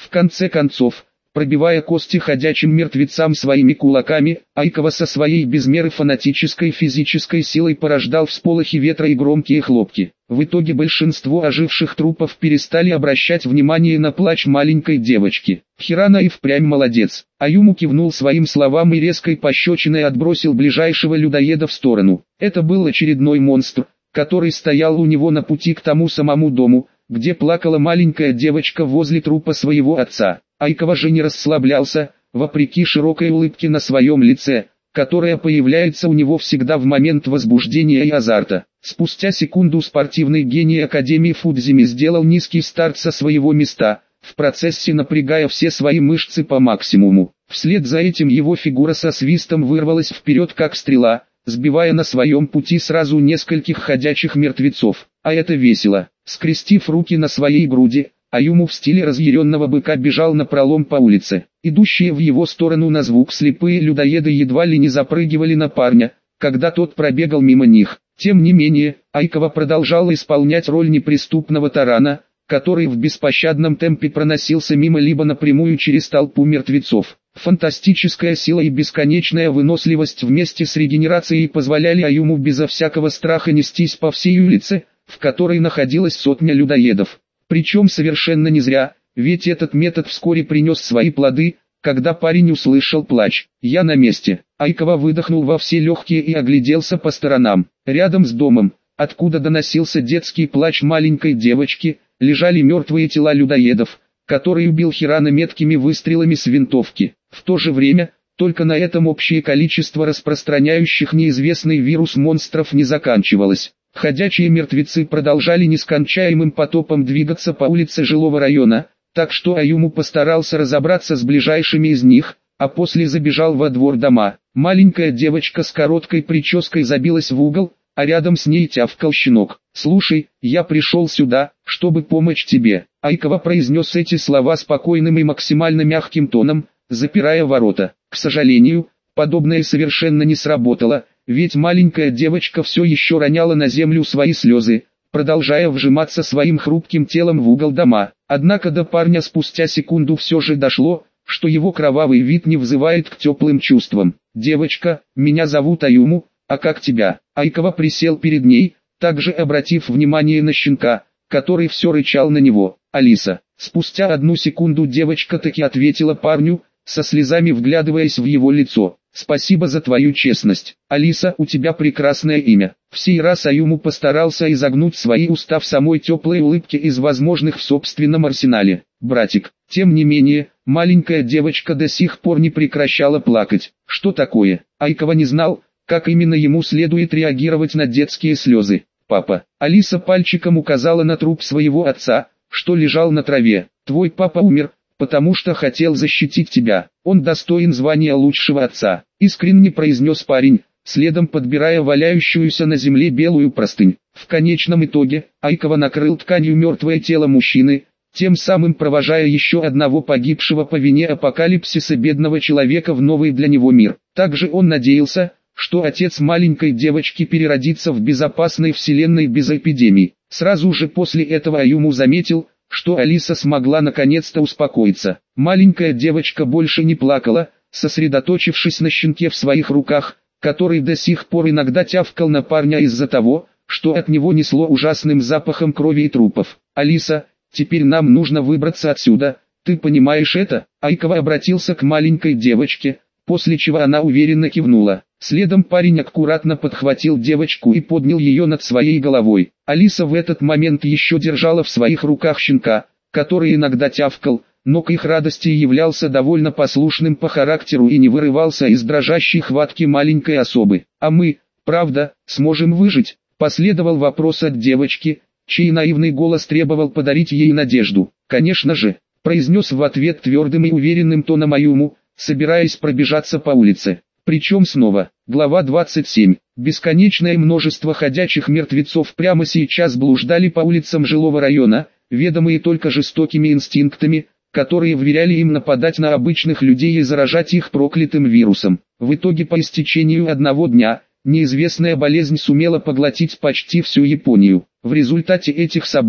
конце концов, пробивая кости ходячим мертвецам своими кулаками, Айкова со своей без меры фанатической физической силой порождал всполохи ветра и громкие хлопки. В итоге большинство оживших трупов перестали обращать внимание на плач маленькой девочки. Хирана и впрямь молодец. Аюму кивнул своим словам и резкой пощечиной отбросил ближайшего людоеда в сторону. Это был очередной монстр, который стоял у него на пути к тому самому дому, где плакала маленькая девочка возле трупа своего отца. Айкова же не расслаблялся, вопреки широкой улыбке на своем лице, которая появляется у него всегда в момент возбуждения и азарта. Спустя секунду спортивный гений Академии Фудзими сделал низкий старт со своего места, в процессе напрягая все свои мышцы по максимуму. Вслед за этим его фигура со свистом вырвалась вперед как стрела, сбивая на своем пути сразу нескольких ходячих мертвецов. А это весело. Скрестив руки на своей груди, Аюму в стиле разъяренного быка бежал напролом по улице. Идущие в его сторону на звук слепые людоеды едва ли не запрыгивали на парня, когда тот пробегал мимо них. Тем не менее, Айкова продолжал исполнять роль неприступного тарана, который в беспощадном темпе проносился мимо либо напрямую через толпу мертвецов. Фантастическая сила и бесконечная выносливость вместе с регенерацией позволяли Аюму безо всякого страха нестись по всей улице, в которой находилась сотня людоедов. Причем совершенно не зря, ведь этот метод вскоре принес свои плоды, когда парень услышал плач. «Я на месте». Айкова выдохнул во все легкие и огляделся по сторонам. Рядом с домом, откуда доносился детский плач маленькой девочки, лежали мертвые тела людоедов, которые убил Хирана меткими выстрелами с винтовки. В то же время, только на этом общее количество распространяющих неизвестный вирус монстров не заканчивалось. Ходячие мертвецы продолжали нескончаемым потопом двигаться по улице жилого района, так что Аюму постарался разобраться с ближайшими из них, а после забежал во двор дома. Маленькая девочка с короткой прической забилась в угол, а рядом с ней тявкал щенок. «Слушай, я пришел сюда, чтобы помочь тебе». Айкова произнес эти слова спокойным и максимально мягким тоном, запирая ворота. К сожалению, подобное совершенно не сработало, ведь маленькая девочка все еще роняла на землю свои слезы, продолжая вжиматься своим хрупким телом в угол дома. Однако до парня спустя секунду все же дошло, что его кровавый вид не взывает к теплым чувствам. «Девочка, меня зовут Аюму, а как тебя?» Айкова присел перед ней, также обратив внимание на щенка, который все рычал на него. «Алиса». Спустя одну секунду девочка таки ответила парню, со слезами вглядываясь в его лицо. «Спасибо за твою честность. Алиса, у тебя прекрасное имя». В сей раз Аюму постарался изогнуть свои уста в самой теплой улыбке из возможных в собственном арсенале. «Братик». Тем не менее, маленькая девочка до сих пор не прекращала плакать. Что такое? Айкова не знал, как именно ему следует реагировать на детские слезы. «Папа». Алиса пальчиком указала на труп своего отца, что лежал на траве. «Твой папа умер, потому что хотел защитить тебя. Он достоин звания лучшего отца», — искренне произнес парень, следом подбирая валяющуюся на земле белую простынь. В конечном итоге, Айкова накрыл тканью мертвое тело мужчины, тем самым провожая еще одного погибшего по вине апокалипсиса бедного человека в новый для него мир. Также он надеялся, что отец маленькой девочки переродится в безопасной вселенной без эпидемий. Сразу же после этого Аюму заметил, что Алиса смогла наконец-то успокоиться. Маленькая девочка больше не плакала, сосредоточившись на щенке в своих руках, который до сих пор иногда тявкал на парня из-за того, что от него несло ужасным запахом крови и трупов. «Алиса, теперь нам нужно выбраться отсюда, ты понимаешь это?» Айкова обратился к маленькой девочке, после чего она уверенно кивнула. Следом парень аккуратно подхватил девочку и поднял ее над своей головой. Алиса в этот момент еще держала в своих руках щенка, который иногда тявкал, но к их радости являлся довольно послушным по характеру и не вырывался из дрожащей хватки маленькой особы. «А мы, правда, сможем выжить?» — последовал вопрос от девочки, чей наивный голос требовал подарить ей надежду. «Конечно же», — произнес в ответ твердым и уверенным тоном Аюму, собираясь пробежаться по улице. Причем снова. Глава 27. Бесконечное множество ходячих мертвецов прямо сейчас блуждали по улицам жилого района, ведомые только жестокими инстинктами, которые вверяли им нападать на обычных людей и заражать их проклятым вирусом. В итоге по истечению одного дня, неизвестная болезнь сумела поглотить почти всю Японию. В результате этих событий,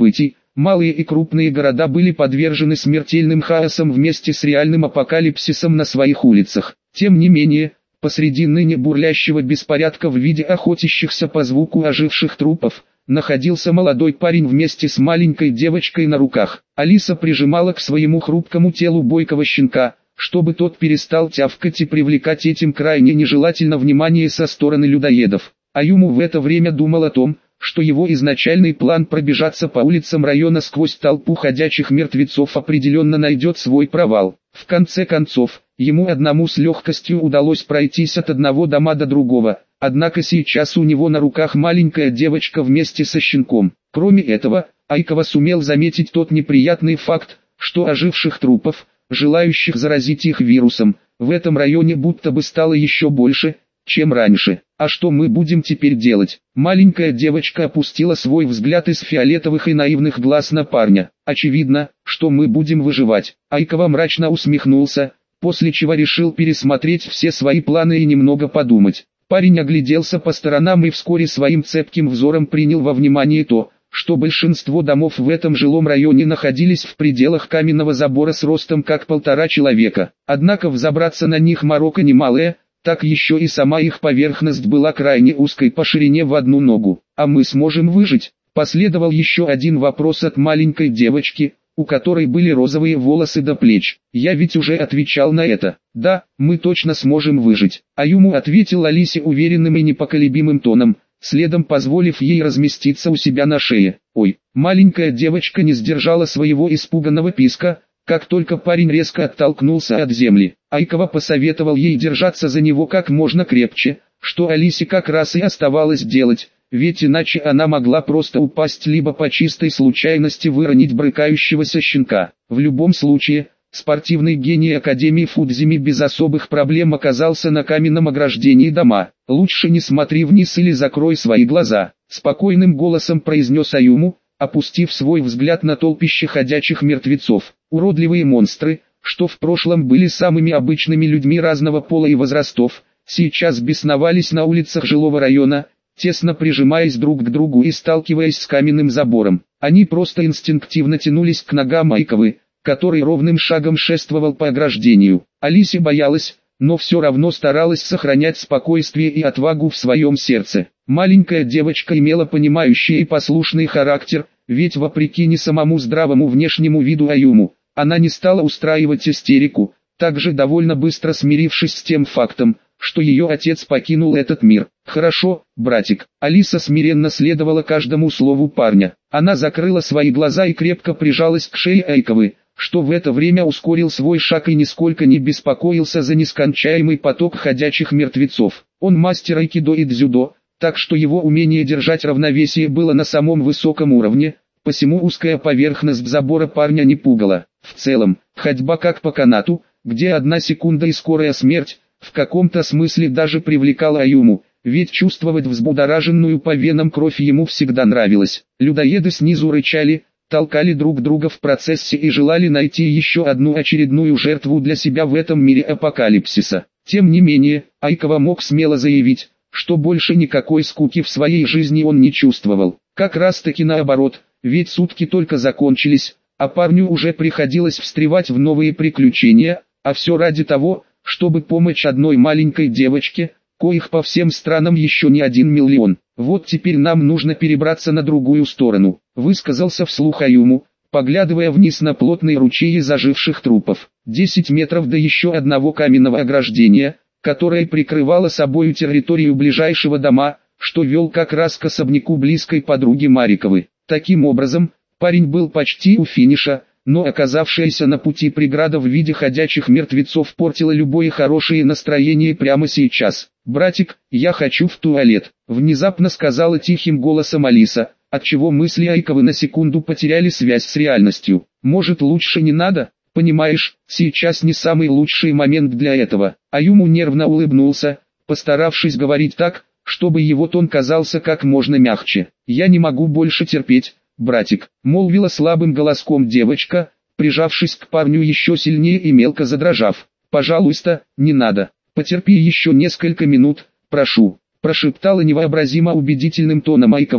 малые и крупные города были подвержены смертельным хаосам вместе с реальным апокалипсисом на своих улицах. Тем не менее, посреди ныне бурлящего беспорядка в виде охотящихся по звуку оживших трупов, находился молодой парень вместе с маленькой девочкой на руках. Алиса прижимала к своему хрупкому телу бойкого щенка, чтобы тот перестал тявкать и привлекать этим крайне нежелательно внимание со стороны людоедов. Аюму в это время думал о том, что его изначальный план пробежаться по улицам района сквозь толпу ходячих мертвецов определенно найдет свой провал. В конце концов, ему одному с легкостью удалось пройтись от одного дома до другого, однако сейчас у него на руках маленькая девочка вместе со щенком. Кроме этого, Айкава сумел заметить тот неприятный факт, что оживших трупов, желающих заразить их вирусом, в этом районе будто бы стало еще больше, чем раньше. А что мы будем теперь делать? Маленькая девочка опустила свой взгляд из фиолетовых и наивных глаз на парня. Очевидно, что мы будем выживать. Айкава мрачно усмехнулся, после чего решил пересмотреть все свои планы и немного подумать. Парень огляделся по сторонам и вскоре своим цепким взором принял во внимание то, что большинство домов в этом жилом районе находились в пределах каменного забора с ростом как 1,5 человека. Однако взобраться на них морока немалая, так еще и сама их поверхность была крайне узкой по ширине в одну ногу. А мы сможем выжить? Последовал еще один вопрос от маленькой девочки, у которой были розовые волосы до плеч. Я ведь уже отвечал на это. Да, мы точно сможем выжить. Аюму ответил Алисе уверенным и непоколебимым тоном, следом позволив ей разместиться у себя на шее. Ой, маленькая девочка не сдержала своего испуганного писка, как только парень резко оттолкнулся от земли. Айкава посоветовал ей держаться за него как можно крепче, что Алисе как раз и оставалось делать, ведь иначе она могла просто упасть либо по чистой случайности выронить брыкающегося щенка. В любом случае, спортивный гений Академии Фудзими без особых проблем оказался на каменном ограждении дома. «Лучше не смотри вниз или закрой свои глаза», — спокойным голосом произнес Аюму, опустив свой взгляд на толпище ходячих мертвецов. Уродливые монстры, что в прошлом были самыми обычными людьми разного пола и возрастов, сейчас бесновались на улицах жилого района, тесно прижимаясь друг к другу и сталкиваясь с каменным забором. Они просто инстинктивно тянулись к ногам Айкавы, который ровным шагом шествовал по ограждению. Алисе боялась, но все равно старалась сохранять спокойствие и отвагу в своем сердце. Маленькая девочка имела понимающий и послушный характер, ведь вопреки не самому здравому внешнему виду Аюму, она не стала устраивать истерику, также довольно быстро смирившись с тем фактом, что ее отец покинул этот мир. «Хорошо, братик». Алиса смиренно следовала каждому слову парня. Она закрыла свои глаза и крепко прижалась к шее Айкавы, что в это время ускорил свой шаг и нисколько не беспокоился за нескончаемый поток ходячих мертвецов. Он мастер айкидо и дзюдо, так что его умение держать равновесие было на самом высоком уровне, посему узкая поверхность забора парня не пугала. В целом, ходьба как по канату, где 1 секунда и скорая смерть, в каком-то смысле даже привлекала Аюму, ведь чувствовать взбудораженную по венам кровь ему всегда нравилось. Людоеды снизу рычали, толкали друг друга в процессе и желали найти еще одну очередную жертву для себя в этом мире апокалипсиса. Тем не менее, Айкава мог смело заявить, что больше никакой скуки в своей жизни он не чувствовал. Как раз таки наоборот, ведь сутки только закончились, а парню уже приходилось встревать в новые приключения, а все ради того, чтобы помочь одной маленькой девочке, коих по всем странам еще не 1 миллион. «Вот теперь нам нужно перебраться на другую сторону», — высказался вслух Аюму, поглядывая вниз на плотные ручьи заживших трупов. 10 метров до еще одного каменного ограждения, которое прикрывало собою территорию ближайшего дома, что вел как раз к особняку близкой подруги Мариковой. Таким образом, парень был почти у финиша, но оказавшаяся на пути преграда в виде ходячих мертвецов портила любое хорошее настроение прямо сейчас. «Братик, я хочу в туалет», — внезапно сказала тихим голосом Алиса, отчего мысли Айкавы на секунду потеряли связь с реальностью. «Может, лучше не надо? Понимаешь, сейчас не самый лучший момент для этого». Аюму нервно улыбнулся, постаравшись говорить так, чтобы его тон казался как можно мягче. «Я не могу больше терпеть, братик», — молвила слабым голоском девочка, прижавшись к парню еще сильнее и мелко задрожав. «Пожалуйста, не надо, потерпи еще несколько минут, прошу», — прошептала невообразимо убедительным тоном Айкава,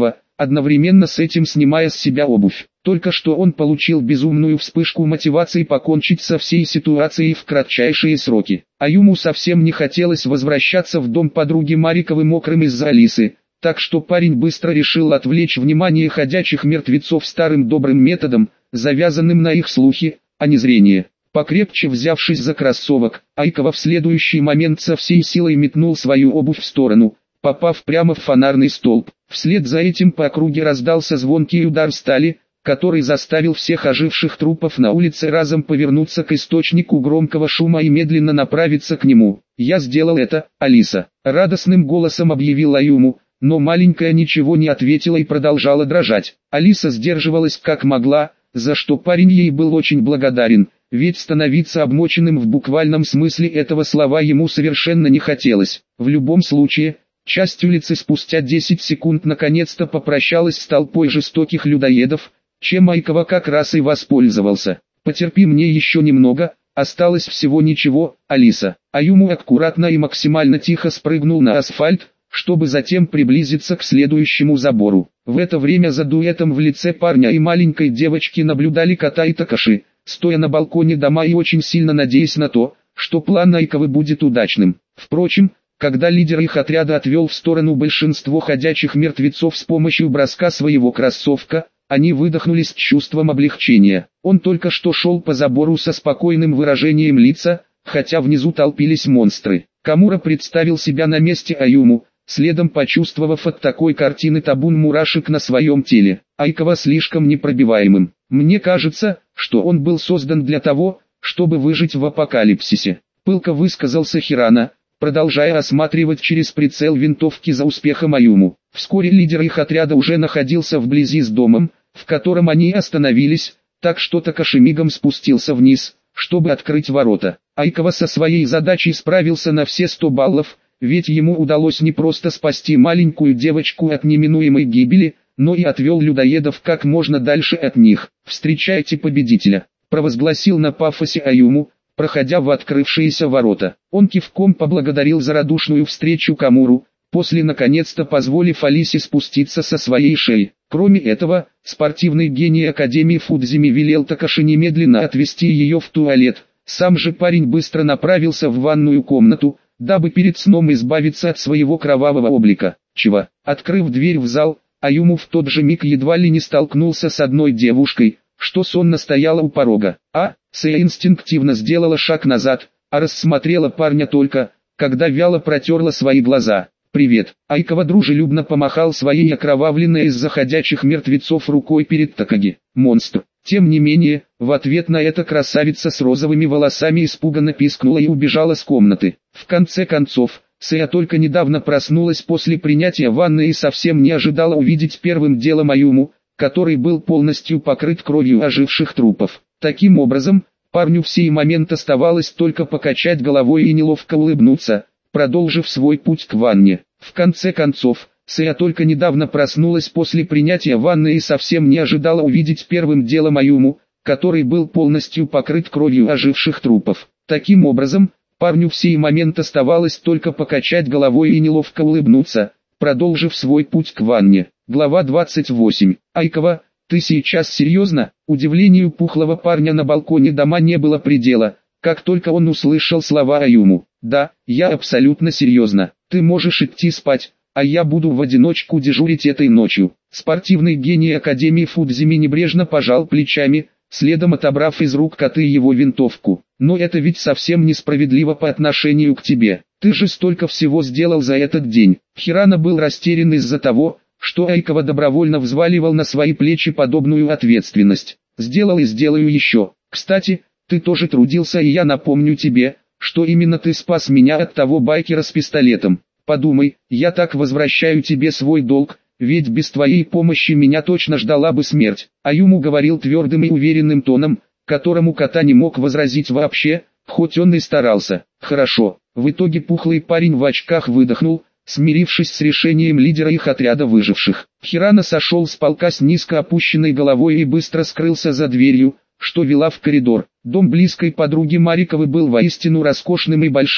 одновременно с этим снимая с себя обувь. Только что он получил безумную вспышку мотивации покончить со всей ситуацией в кратчайшие сроки. Аюму совсем не хотелось возвращаться в дом подруги Мариковой мокрым из-за Алисы, так что парень быстро решил отвлечь внимание ходячих мертвецов старым добрым методом, завязанным на их слухи, а не зрение. Покрепче взявшись за кроссовок, Айкова в следующий момент со всей силой метнул свою обувь в сторону, попав прямо в фонарный столб. Вслед за этим по округе раздался звонкий удар стали, который заставил всех оживших трупов на улице разом повернуться к источнику громкого шума и медленно направиться к нему. «Я сделал это, Алиса», — радостным голосом объявил Аюму, но маленькая ничего не ответила и продолжала дрожать. Алиса сдерживалась как могла, за что парень ей был очень благодарен, ведь становиться обмоченным в буквальном смысле этого слова ему совершенно не хотелось. В любом случае, часть улицы спустя 10 секунд наконец-то попрощалась с толпой жестоких людоедов, чем Айкова как раз и воспользовался. «Потерпи мне еще немного, осталось всего ничего, Алиса». Аюму аккуратно и максимально тихо спрыгнул на асфальт, чтобы затем приблизиться к следующему забору. В это время за дуэтом в лице парня и маленькой девочки наблюдали Кота и Такаши, стоя на балконе дома и очень сильно надеясь на то, что план Айковы будет удачным. Впрочем, когда лидер их отряда отвел в сторону большинство ходячих мертвецов с помощью броска своего кроссовка, они выдохнули с чувством облегчения. Он только что шел по забору со спокойным выражением лица, хотя внизу толпились монстры. Камура представил себя на месте Аюму, следом почувствовав от такой картины табун мурашек на своем теле. Айкова слишком непробиваемым. Мне кажется, что он был создан для того, чтобы выжить в апокалипсисе. Пылко высказался Хирана, продолжая осматривать через прицел винтовки за успехом Аюму. Вскоре лидер их отряда уже находился вблизи с домом, в котором они остановились, так что Такаши мигом спустился вниз, чтобы открыть ворота. Айкова со своей задачей справился на все 100 баллов, ведь ему удалось не просто спасти маленькую девочку от неминуемой гибели, но и отвел людоедов как можно дальше от них. «Встречайте победителя», — провозгласил на пафосе Аюму, проходя в открывшиеся ворота. Он кивком поблагодарил за радушную встречу Камуру, после наконец-то позволив Алисе спуститься со своей шеи. Кроме этого, спортивный гений Академии Фудзими велел Такаши немедленно отвезти ее в туалет. Сам же парень быстро направился в ванную комнату, дабы перед сном избавиться от своего кровавого облика. Чего? Открыв дверь в зал, Аюму в тот же миг едва ли не столкнулся с одной девушкой, что сонно стояла у порога. Сэя инстинктивно сделала шаг назад, а рассмотрела парня только, когда вяло протерла свои глаза. «Привет!» Айкова дружелюбно помахал своей окровавленной из заходящих мертвецов рукой перед Такаги. «Монстр!» Тем не менее, в ответ на это красавица с розовыми волосами испуганно пискнула и убежала с комнаты. В конце концов, Сэя только недавно проснулась после принятия ванны и совсем не ожидала увидеть первым делом Аюму, который был полностью покрыт кровью оживших трупов. Таким образом, парню в сей момент оставалось только покачать головой и неловко улыбнуться, продолжив свой путь к ванне. В конце концов, Сэя только недавно проснулась после принятия ванны и совсем не ожидала увидеть первым делом Аюму, который был полностью покрыт кровью оживших трупов. Таким образом, парню в сей момент оставалось только покачать головой и неловко улыбнуться, продолжив свой путь к ванне. Глава 28. Айкова, ты сейчас серьезно? Удивлению пухлого парня на балконе дома не было предела, как только он услышал слова Аюму. «Да, я абсолютно серьезно. Ты можешь идти спать, а я буду в одиночку дежурить этой ночью». Спортивный гений Академии Фудзими небрежно пожал плечами, следом отобрав из рук Коты его винтовку. «Но это ведь совсем несправедливо по отношению к тебе. Ты же столько всего сделал за этот день». Хирана был растерян из-за того, что Айкова добровольно взваливал на свои плечи подобную ответственность. «Сделал и сделаю еще. Кстати, ты тоже трудился, и я напомню тебе, что именно ты спас меня от того байкера с пистолетом. Подумай, я так возвращаю тебе свой долг, ведь без твоей помощи меня точно ждала бы смерть». Аюму говорил твердым и уверенным тоном, которому Кота не мог возразить вообще, хоть он и старался. «Хорошо». В итоге пухлый парень в очках выдохнул, смирившись с решением лидера их отряда выживших. Хирана сошел с полка с низко опущенной головой и быстро скрылся за дверью, что вела в коридор. Дом близкой подруги Мариковой был воистину роскошным и большим,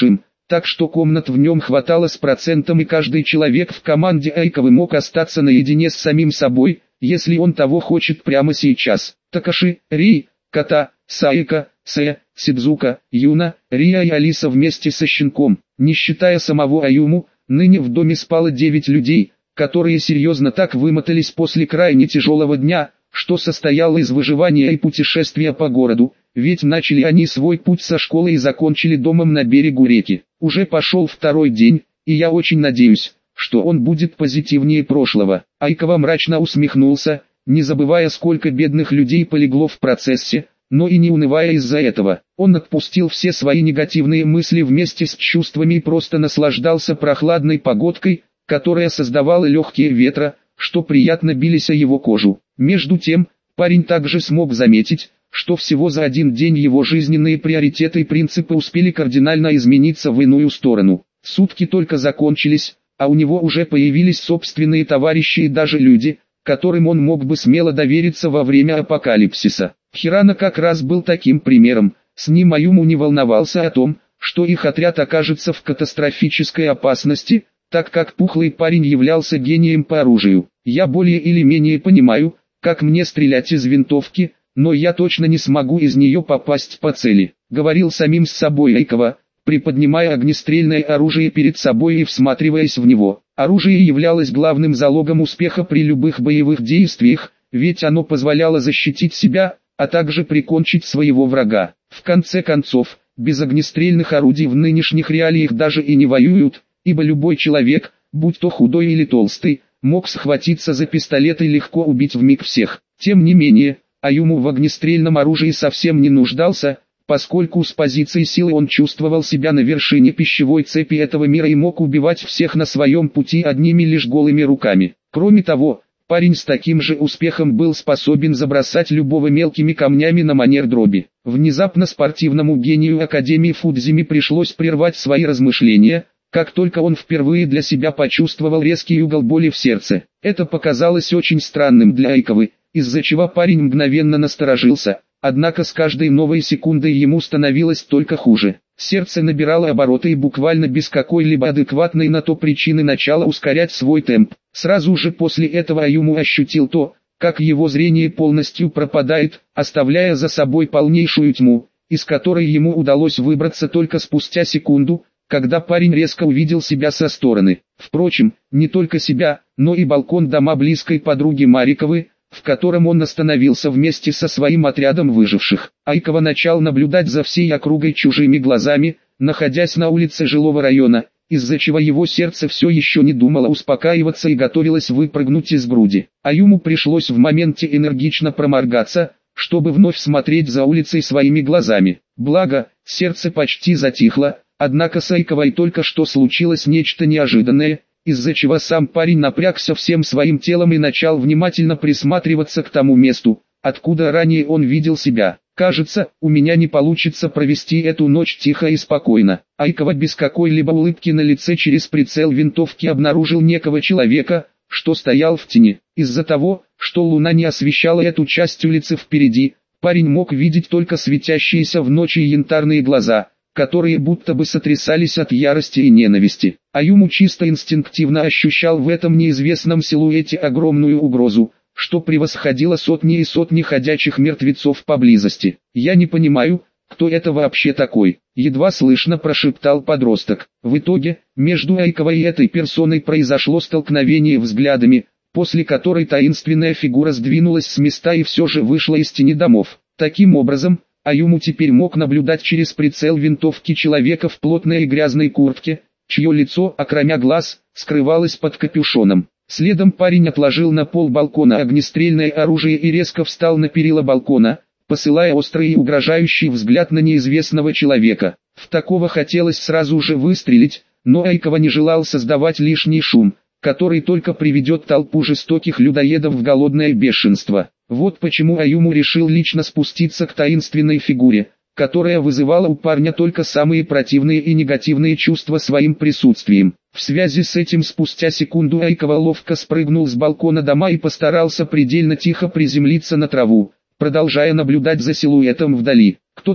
так что комнат в нем хватало с процентом, и каждый человек в команде Айковы мог остаться наедине с самим собой, если он того хочет прямо сейчас. Такаши, Ри, Ката, Саика, Сэ, Сидзука, Юна, Рия и Алиса вместе со щенком, не считая самого Аюму, ныне в доме спало 9 людей, которые серьезно так вымотались после крайне тяжелого дня, что состояло из выживания и путешествия по городу, ведь начали они свой путь со школы и закончили домом на берегу реки. Уже пошел второй день, и я очень надеюсь, что он будет позитивнее прошлого. Айкава мрачно усмехнулся, не забывая, сколько бедных людей полегло в процессе, но и не унывая из-за этого. Он отпустил все свои негативные мысли вместе с чувствами и просто наслаждался прохладной погодкой, которая создавала легкие ветра, что приятно бились о его кожу. Между тем, парень также смог заметить, что всего за один день его жизненные приоритеты и принципы успели кардинально измениться в иную сторону. Сутки только закончились, а у него уже появились собственные товарищи и даже люди, которым он мог бы смело довериться во время апокалипсиса. Хирана как раз был таким примером. С ним Аюму не волновался о том, что их отряд окажется в катастрофической опасности, так как пухлый парень являлся гением по оружию. «Я более или менее понимаю, как мне стрелять из винтовки, но я точно не смогу из нее попасть по цели», — говорил самим с собой Айкава, приподнимая огнестрельное оружие перед собой и всматриваясь в него. Оружие являлось главным залогом успеха при любых боевых действиях, ведь оно позволяло защитить себя, а также прикончить своего врага. В конце концов, без огнестрельных орудий в нынешних реалиях даже и не воюют, ибо любой человек, будь то худой или толстый, мог схватиться за пистолет и легко убить вмиг всех. Тем не менее, Аюму в огнестрельном оружии совсем не нуждался, поскольку с позиции силы он чувствовал себя на вершине пищевой цепи этого мира и мог убивать всех на своем пути одними лишь голыми руками. Кроме того, парень с таким же успехом был способен забросать любого мелкими камнями на манер дроби. Внезапно спортивному гению Академии Фудзими пришлось прервать свои размышления, как только он впервые для себя почувствовал резкий угол боли в сердце. Это показалось очень странным для Айкавы, из-за чего парень мгновенно насторожился, однако с каждой новой секундой ему становилось только хуже. Сердце набирало обороты и буквально без какой-либо адекватной на то причины начало ускорять свой темп. Сразу же после этого Аюму ощутил то, как его зрение полностью пропадает, оставляя за собой полнейшую тьму, из которой ему удалось выбраться только спустя секунду, когда парень резко увидел себя со стороны. Впрочем, не только себя, но и балкон дома близкой подруги Мариковы, в котором он остановился вместе со своим отрядом выживших. Айкава начал наблюдать за всей округой чужими глазами, находясь на улице жилого района, из-за чего его сердце все еще не думало успокаиваться и готовилось выпрыгнуть из груди. Аюму пришлось в моменте энергично проморгаться, чтобы вновь смотреть за улицей своими глазами. Благо, сердце почти затихло, однако с Айкавой только что случилось нечто неожиданное, из-за чего сам парень напрягся всем своим телом и начал внимательно присматриваться к тому месту, откуда ранее он видел себя. «Кажется, у меня не получится провести эту ночь тихо и спокойно». Айкава без какой-либо улыбки на лице через прицел винтовки обнаружил некого человека, что стоял в тени. Из-за того, что луна не освещала эту часть улицы впереди, парень мог видеть только светящиеся в ночи янтарные глаза, которые будто бы сотрясались от ярости и ненависти. Аюму чисто инстинктивно ощущал в этом неизвестном силуэте огромную угрозу, что превосходило сотни и сотни ходячих мертвецов поблизости. «Я не понимаю, кто это вообще такой?» — едва слышно прошептал подросток. В итоге, между Айковой и этой персоной произошло столкновение взглядами, после которой таинственная фигура сдвинулась с места и все же вышла из тени домов. Таким образом, Аюму теперь мог наблюдать через прицел винтовки человека в плотной и грязной куртке, чье лицо, окромя глаз, скрывалось под капюшоном. Следом парень отложил на пол балкона огнестрельное оружие и резко встал на перила балкона, посылая острый и угрожающий взгляд на неизвестного человека. В такого хотелось сразу же выстрелить, но Айкава не желал создавать лишний шум, который только приведет толпу жестоких людоедов в голодное бешенство. Вот почему Аюму решил лично спуститься к таинственной фигуре, которая вызывала у парня только самые противные и негативные чувства своим присутствием. В связи с этим спустя секунду Айкава ловко спрыгнул с балкона дома и постарался предельно тихо приземлиться на траву, продолжая наблюдать за силуэтом вдали. «Кто ты?» —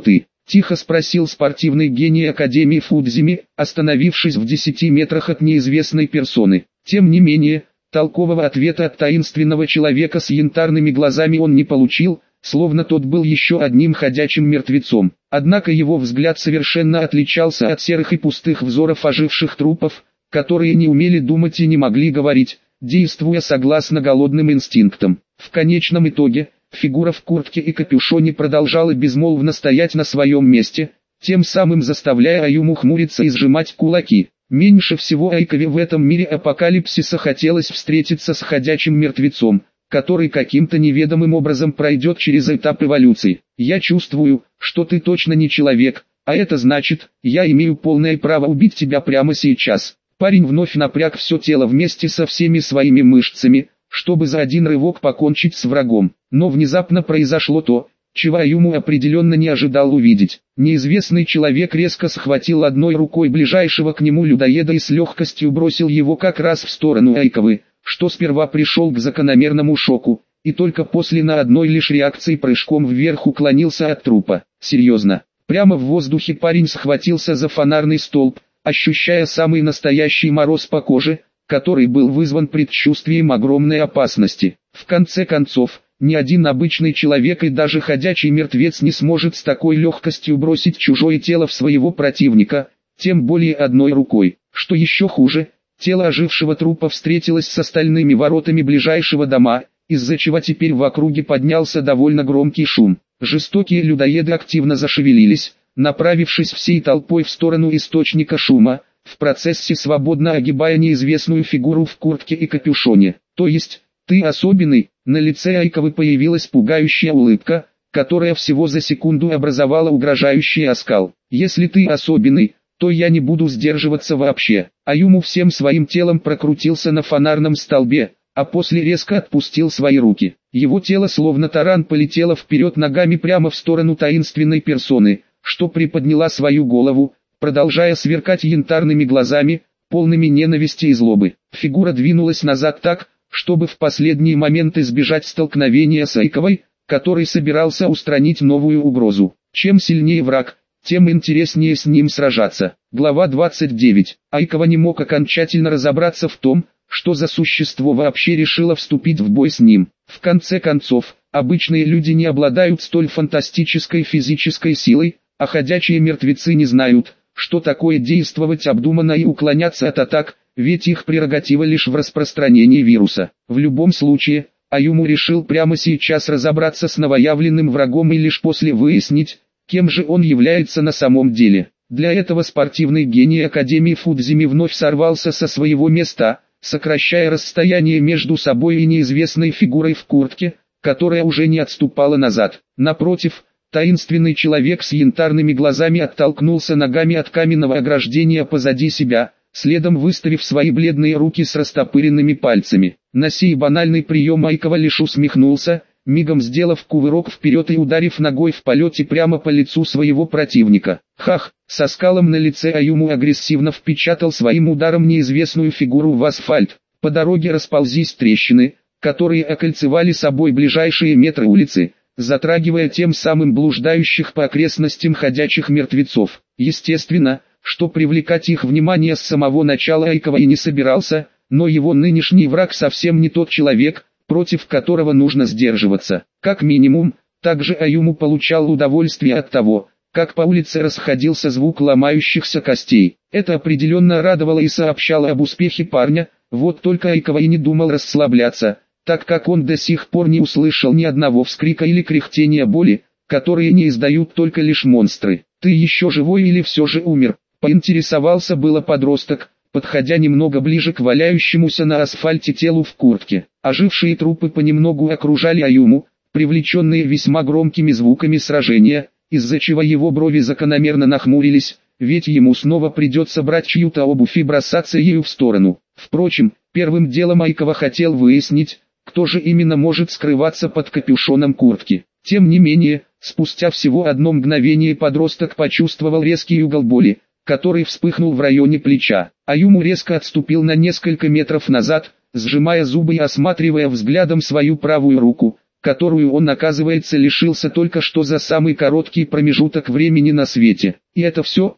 Тихо спросил спортивный гений Академии Фудзими, остановившись в 10 метрах от неизвестной персоны. Тем не менее, толкового ответа от таинственного человека с янтарными глазами он не получил, словно тот был еще одним ходячим мертвецом. Однако его взгляд совершенно отличался от серых и пустых взоров оживших трупов, которые не умели думать и не могли говорить, действуя согласно голодным инстинктам. В конечном итоге, фигура в куртке и капюшоне продолжала безмолвно стоять на своем месте, тем самым заставляя Аюму хмуриться и сжимать кулаки. Меньше всего Айкове в этом мире апокалипсиса хотелось встретиться с ходячим мертвецом, который каким-то неведомым образом пройдет через этап эволюции. «Я чувствую, что ты точно не человек, а это значит, я имею полное право убить тебя прямо сейчас». Парень вновь напряг все тело вместе со всеми своими мышцами, чтобы за один рывок покончить с врагом. Но внезапно произошло то, чего Аюму определенно не ожидал увидеть. Неизвестный человек резко схватил одной рукой ближайшего к нему людоеда и с легкостью бросил его как раз в сторону Айковы, что сперва пришел к закономерному шоку, и только после на одной лишь реакции прыжком вверх уклонился от трупа. Серьезно. Прямо в воздухе парень схватился за фонарный столб, ощущая самый настоящий мороз по коже, который был вызван предчувствием огромной опасности. В конце концов, ни один обычный человек и даже ходячий мертвец не сможет с такой легкостью бросить чужое тело в своего противника, тем более одной рукой. Что еще хуже, тело ожившего трупа встретилось с остальными воротами ближайшего дома, из-за чего теперь в округе поднялся довольно громкий шум. Жестокие людоеды активно зашевелились, направившись всей толпой в сторону источника шума, в процессе свободно огибая неизвестную фигуру в куртке и капюшоне. То есть, ты особенный? На лице Айковы появилась пугающая улыбка, которая всего за секунду образовала угрожающий оскал. Если ты особенный, то я не буду сдерживаться вообще. Аюму всем своим телом прокрутился на фонарном столбе, а после резко отпустил свои руки. Его тело словно таран полетело вперед ногами прямо в сторону таинственной персоны, что приподняла свою голову, продолжая сверкать янтарными глазами, полными ненависти и злобы. Фигура двинулась назад так, чтобы в последний момент избежать столкновения с Айковой, который собирался устранить новую угрозу. Чем сильнее враг, тем интереснее с ним сражаться. Глава 29. Айкова не мог окончательно разобраться в том, что за существо вообще решило вступить в бой с ним. В конце концов, обычные люди не обладают столь фантастической физической силой, а ходячие мертвецы не знают, что такое действовать обдуманно и уклоняться от атак, ведь их прерогатива лишь в распространении вируса. В любом случае, Аюму решил прямо сейчас разобраться с новоявленным врагом и лишь после выяснить, кем же он является на самом деле. Для этого спортивный гений Академии Фудзими вновь сорвался со своего места, сокращая расстояние между собой и неизвестной фигурой в куртке, которая уже не отступала назад. Напротив, таинственный человек с янтарными глазами оттолкнулся ногами от каменного ограждения позади себя, следом выставив свои бледные руки с растопыренными пальцами. На сей банальный прием Айкова лишь усмехнулся, мигом сделав кувырок вперед и ударив ногой в полете прямо по лицу своего противника. Хах! Со скалом на лице Аюму агрессивно впечатал своим ударом неизвестную фигуру в асфальт. По дороге расползись трещины, которые окольцевали собой ближайшие метры улицы, затрагивая тем самым блуждающих по окрестностям ходячих мертвецов. Естественно, что привлекать их внимание с самого начала Айкова и не собирался, но его нынешний враг совсем не тот человек, против которого нужно сдерживаться. Как минимум, также Аюму получал удовольствие от того, как по улице расходился звук ломающихся костей. Это определенно радовало и сообщало об успехе парня, вот только Айкова и не думал расслабляться, так как он до сих пор не услышал ни одного вскрика или кряхтения боли, которые не издают только лишь монстры. «Ты еще живой или все же умер?» — поинтересовался было подросток, подходя немного ближе к валяющемуся на асфальте телу в куртке. Ожившие трупы понемногу окружали Аюму, привлеченные весьма громкими звуками сражения, из-за чего его брови закономерно нахмурились, ведь ему снова придется брать чью-то обувь и бросаться ею в сторону. Впрочем, первым делом Айкова хотел выяснить, кто же именно может скрываться под капюшоном куртки. Тем не менее, спустя всего одно мгновение подросток почувствовал резкий угол боли, который вспыхнул в районе плеча. Аюму резко отступил на несколько метров назад, сжимая зубы и осматривая взглядом свою правую руку, которую он, оказывается, лишился только что за самый короткий промежуток времени на свете. И это все,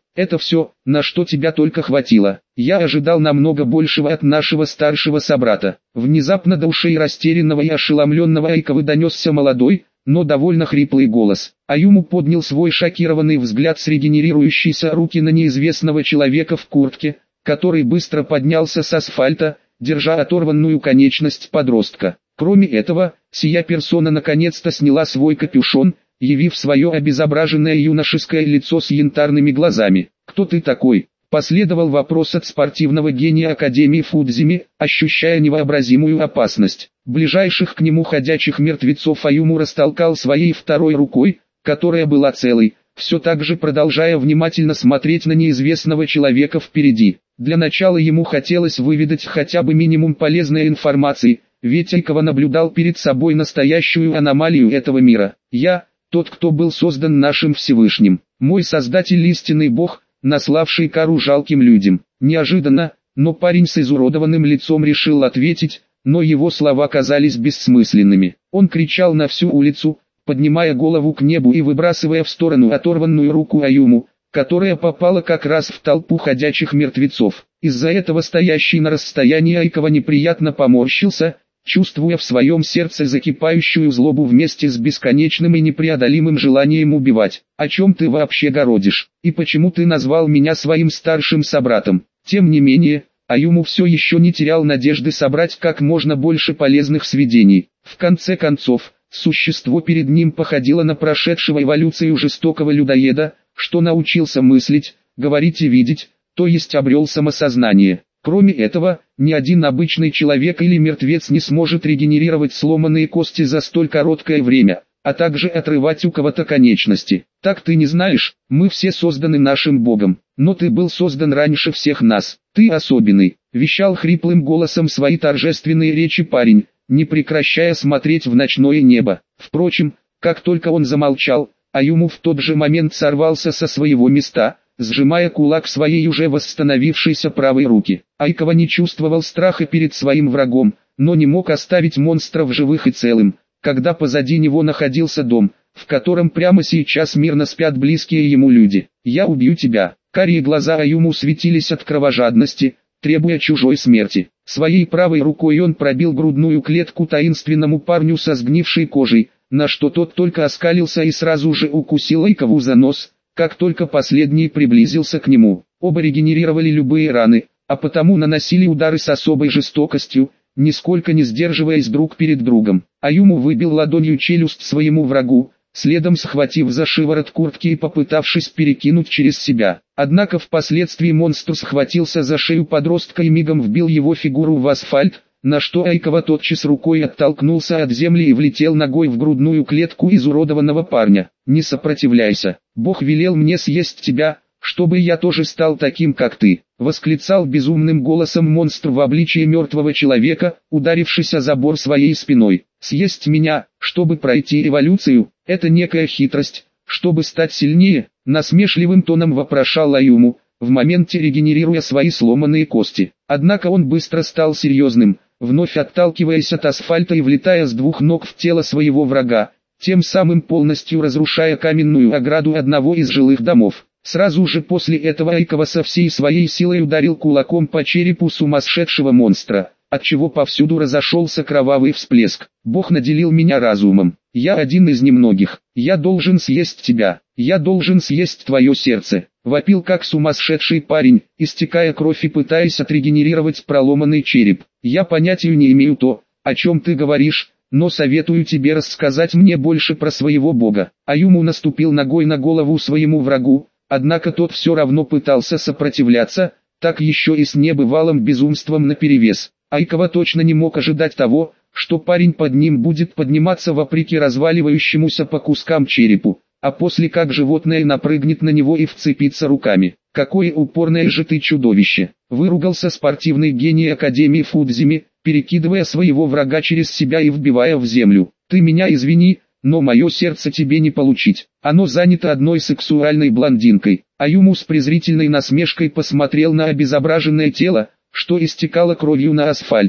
на что тебя только хватило. Я ожидал намного большего от нашего старшего собрата. Внезапно до ушей растерянного и ошеломленного Айковы донесся молодой, но довольно хриплый голос. Аюму поднял свой шокированный взгляд с регенерирующейся руки на неизвестного человека в куртке, который быстро поднялся с асфальта, держа оторванную конечность подростка. Кроме этого, сия персона наконец-то сняла свой капюшон, явив свое обезображенное юношеское лицо с янтарными глазами. «Кто ты такой?» – последовал вопрос от спортивного гения Академии Фудзими, ощущая невообразимую опасность. Ближайших к нему ходячих мертвецов Аюму растолкал своей второй рукой, которая была целой, все так же продолжая внимательно смотреть на неизвестного человека впереди. Для начала ему хотелось выведать хотя бы минимум полезной информации, ведь Айкова наблюдал перед собой настоящую аномалию этого мира. Я, тот, кто был создан нашим Всевышним, мой Создатель истинный Бог, наславший кару жалким людям. Неожиданно, но парень с изуродованным лицом решил ответить, но его слова казались бессмысленными. Он кричал на всю улицу, поднимая голову к небу и выбрасывая в сторону оторванную руку Аюму, которая попала как раз в толпу ходячих мертвецов. Из-за этого стоящий на расстоянии Айкова неприятно поморщился, чувствуя в своем сердце закипающую злобу вместе с бесконечным и непреодолимым желанием убивать. «О чем ты вообще городишь? И почему ты назвал меня своим старшим собратом?» Тем не менее, Аюму все еще не терял надежды собрать как можно больше полезных сведений. В конце концов, существо перед ним походило на прошедшего эволюцию жестокого людоеда, что научился мыслить, говорить и видеть, то есть обрел самосознание. Кроме этого, ни один обычный человек или мертвец не сможет регенерировать сломанные кости за столь короткое время, а также отрывать у кого-то конечности. Так ты не знаешь, мы все созданы нашим Богом, но ты был создан раньше всех нас. Ты особенный, вещал хриплым голосом свои торжественные речи парень, не прекращая смотреть в ночное небо. Впрочем, как только он замолчал, Аюму в тот же момент сорвался со своего места, сжимая кулак своей уже восстановившейся правой руки. Айкова не чувствовал страха перед своим врагом, но не мог оставить монстра в живых и целым, когда позади него находился дом, в котором прямо сейчас мирно спят близкие ему люди. «Я убью тебя». Карие глаза Аюму светились от кровожадности, требуя чужой смерти. Своей правой рукой он пробил грудную клетку таинственному парню со сгнившей кожей, на что тот только оскалился и сразу же укусил Айкову за нос, как только последний приблизился к нему. Оба регенерировали любые раны, а потому наносили удары с особой жестокостью, нисколько не сдерживаясь друг перед другом. Аюму выбил ладонью челюсть своему врагу, следом схватив за шиворот куртки и попытавшись перекинуть через себя. Однако впоследствии монстр схватился за шею подростка и мигом вбил его фигуру в асфальт, на что Айкова тотчас рукой оттолкнулся от земли и влетел ногой в грудную клетку изуродованного парня. «Не сопротивляйся, Бог велел мне съесть тебя, чтобы я тоже стал таким, как ты», восклицал безумным голосом монстр в обличии мертвого человека, ударившись о забор своей спиной. «Съесть меня, чтобы пройти эволюцию, это некая хитрость, чтобы стать сильнее», насмешливым тоном вопрошал Аюму, в моменте регенерируя свои сломанные кости. Однако он быстро стал серьезным, вновь отталкиваясь от асфальта и влетая с двух ног в тело своего врага, тем самым полностью разрушая каменную ограду одного из жилых домов. Сразу же после этого Айкова со всей своей силой ударил кулаком по черепу сумасшедшего монстра, отчего повсюду разошелся кровавый всплеск. «Бог наделил меня разумом. Я один из немногих. Я должен съесть тебя. Я должен съесть твое сердце», вопил как сумасшедший парень, истекая кровь и пытаясь отрегенерировать проломанный череп. «Я понятия не имею то, о чем ты говоришь, но советую тебе рассказать мне больше про своего бога». Аюму наступил ногой на голову своему врагу, однако тот все равно пытался сопротивляться, так еще и с небывалым безумством наперевес. Айкова точно не мог ожидать того, что парень под ним будет подниматься вопреки разваливающемуся по кускам черепу, а после как животное напрыгнет на него и вцепится руками. «Какое упорное же ты чудовище!» — выругался спортивный гений Академии Фудзими, перекидывая своего врага через себя и вбивая в землю. «Ты меня извини, но мое сердце тебе не получить. Оно занято одной сексуальной блондинкой». Аюму с презрительной насмешкой посмотрел на обезображенное тело, что истекало кровью на асфальте.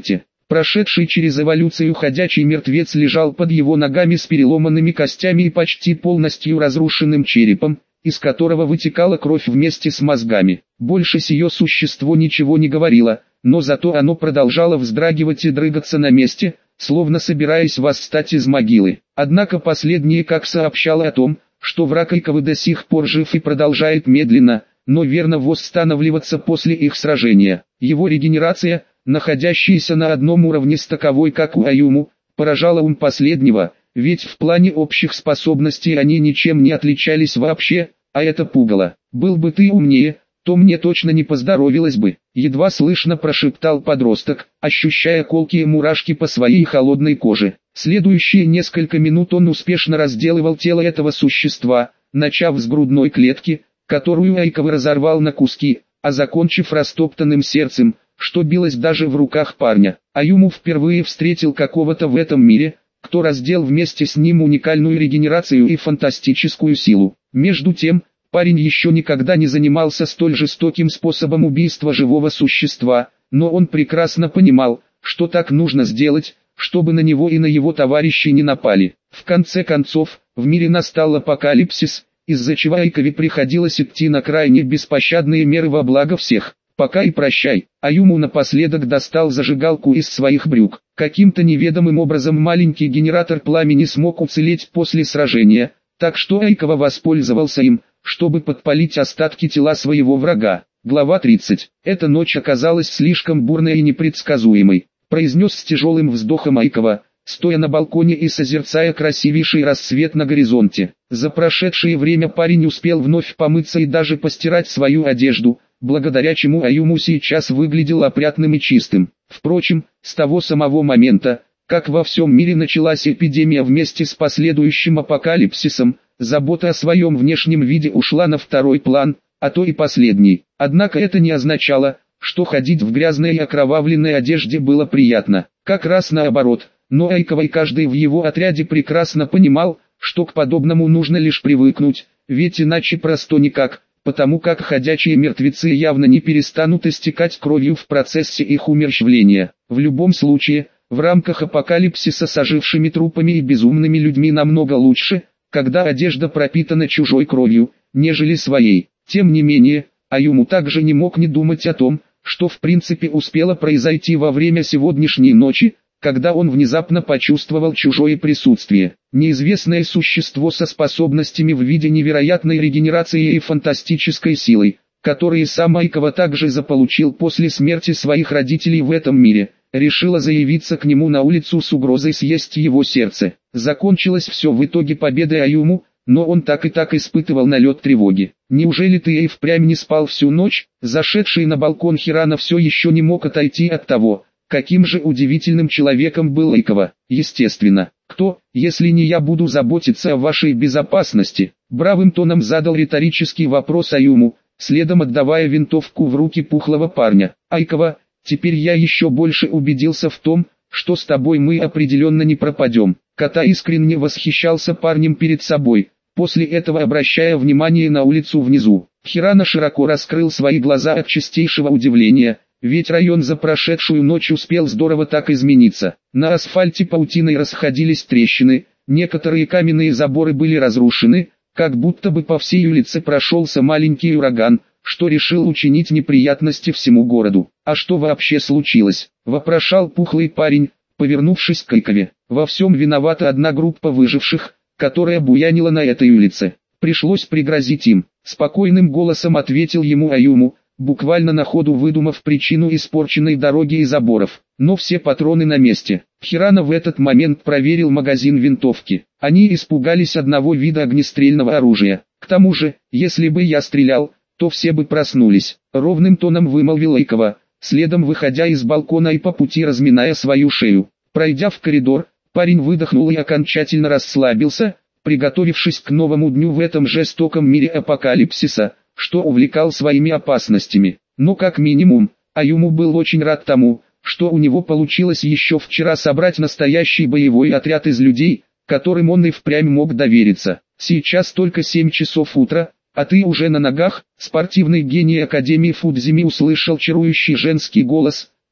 Прошедший через эволюцию ходячий мертвец лежал под его ногами с переломанными костями и почти полностью разрушенным черепом, из которого вытекала кровь вместе с мозгами. Больше сие существо ничего не говорило, но зато оно продолжало вздрагивать и дрыгаться на месте, словно собираясь восстать из могилы. Однако последнее как сообщало о том, что враг Айковы до сих пор жив и продолжает медленно, но верно восстанавливаться после их сражения. Его регенерация, находящаяся на одном уровне с таковой как у Аюму, поражала ум последнего, ведь в плане общих способностей они ничем не отличались вообще, а это пугало. «Был бы ты умнее, то мне точно не поздоровилось бы», едва слышно прошептал подросток, ощущая колкие мурашки по своей холодной коже. Следующие несколько минут он успешно разделывал тело этого существа, начав с грудной клетки, которую Айкова разорвал на куски, а закончив растоптанным сердцем, что билось даже в руках парня. Аюму впервые встретил какого-то в этом мире, кто раздел вместе с ним уникальную регенерацию и фантастическую силу. Между тем, парень еще никогда не занимался столь жестоким способом убийства живого существа, но он прекрасно понимал, что так нужно сделать, чтобы на него и на его товарищей не напали. В конце концов, в мире настал апокалипсис, из-за чего Айкове приходилось идти на крайне беспощадные меры во благо всех. «Пока и прощай». Аюму напоследок достал зажигалку из своих брюк. Каким-то неведомым образом маленький генератор пламени смог уцелеть после сражения, так что Айкова воспользовался им, чтобы подпалить остатки тела своего врага. Глава 30. Эта ночь оказалась слишком бурной и непредсказуемой, произнес с тяжелым вздохом Айкова, стоя на балконе и созерцая красивейший рассвет на горизонте. За прошедшее время парень успел вновь помыться и даже постирать свою одежду, благодаря чему Аюму сейчас выглядел опрятным и чистым. Впрочем, с того самого момента, как во всем мире началась эпидемия вместе с последующим апокалипсисом, забота о своем внешнем виде ушла на второй план, а то и последний. Однако это не означало, что ходить в грязной и окровавленной одежде было приятно. Как раз наоборот, но Айкова и каждый в его отряде прекрасно понимал, что к подобному нужно лишь привыкнуть, ведь иначе просто никак, потому как ходячие мертвецы явно не перестанут истекать кровью в процессе их умерщвления. В любом случае, в рамках апокалипсиса с ожившими трупами и безумными людьми намного лучше, когда одежда пропитана чужой кровью, нежели своей. Тем не менее, Аюму также не мог не думать о том, что в принципе успело произойти во время сегодняшней ночи, когда он внезапно почувствовал чужое присутствие. Неизвестное существо со способностями в виде невероятной регенерации и фантастической силой, которые сам Айкова также заполучил после смерти своих родителей в этом мире, решило заявиться к нему на улицу с угрозой съесть его сердце. Закончилось все в итоге победой Аюму, но он так и так испытывал налет тревоги. «Неужели ты и впрямь не спал всю ночь?» Зашедший на балкон Хирана все еще не мог отойти от того, каким же удивительным человеком был Айкова. «Естественно, кто, если не я, буду заботиться о вашей безопасности?» Бравым тоном задал риторический вопрос Аюму, следом отдавая винтовку в руки пухлого парня. «Айкова, теперь я еще больше убедился в том, что с тобой мы определенно не пропадем». Кота искренне восхищался парнем перед собой, после этого обращая внимание на улицу внизу. Хирана широко раскрыл свои глаза от чистейшего удивления, ведь район за прошедшую ночь успел здорово так измениться. На асфальте паутиной расходились трещины, некоторые каменные заборы были разрушены, как будто бы по всей улице прошелся маленький ураган, что решил учинить неприятности всему городу. «А что вообще случилось?» – вопрошал пухлый парень, повернувшись к Айкове. «Во всем виновата одна группа выживших, которая буянила на этой улице. Пришлось пригрозить им», – спокойным голосом ответил ему Аюму, буквально на ходу выдумав причину испорченной дороги и заборов. «Но все патроны на месте». Хирана в этот момент проверил магазин винтовки. Они испугались одного вида огнестрельного оружия. «К тому же, если бы я стрелял, то все бы проснулись», — ровным тоном вымолвил Айкова, следом выходя из балкона и по пути разминая свою шею. Пройдя в коридор, парень выдохнул и окончательно расслабился, приготовившись к новому дню в этом жестоком мире апокалипсиса, что увлекал своими опасностями. Но как минимум, Аюму был очень рад тому, что у него получилось еще вчера собрать настоящий боевой отряд из людей, которым он и впрямь мог довериться. «Сейчас только 7 часов утра, а ты уже на ногах?» Спортивный гений Академии Фудзими услышал чарующий женский голос,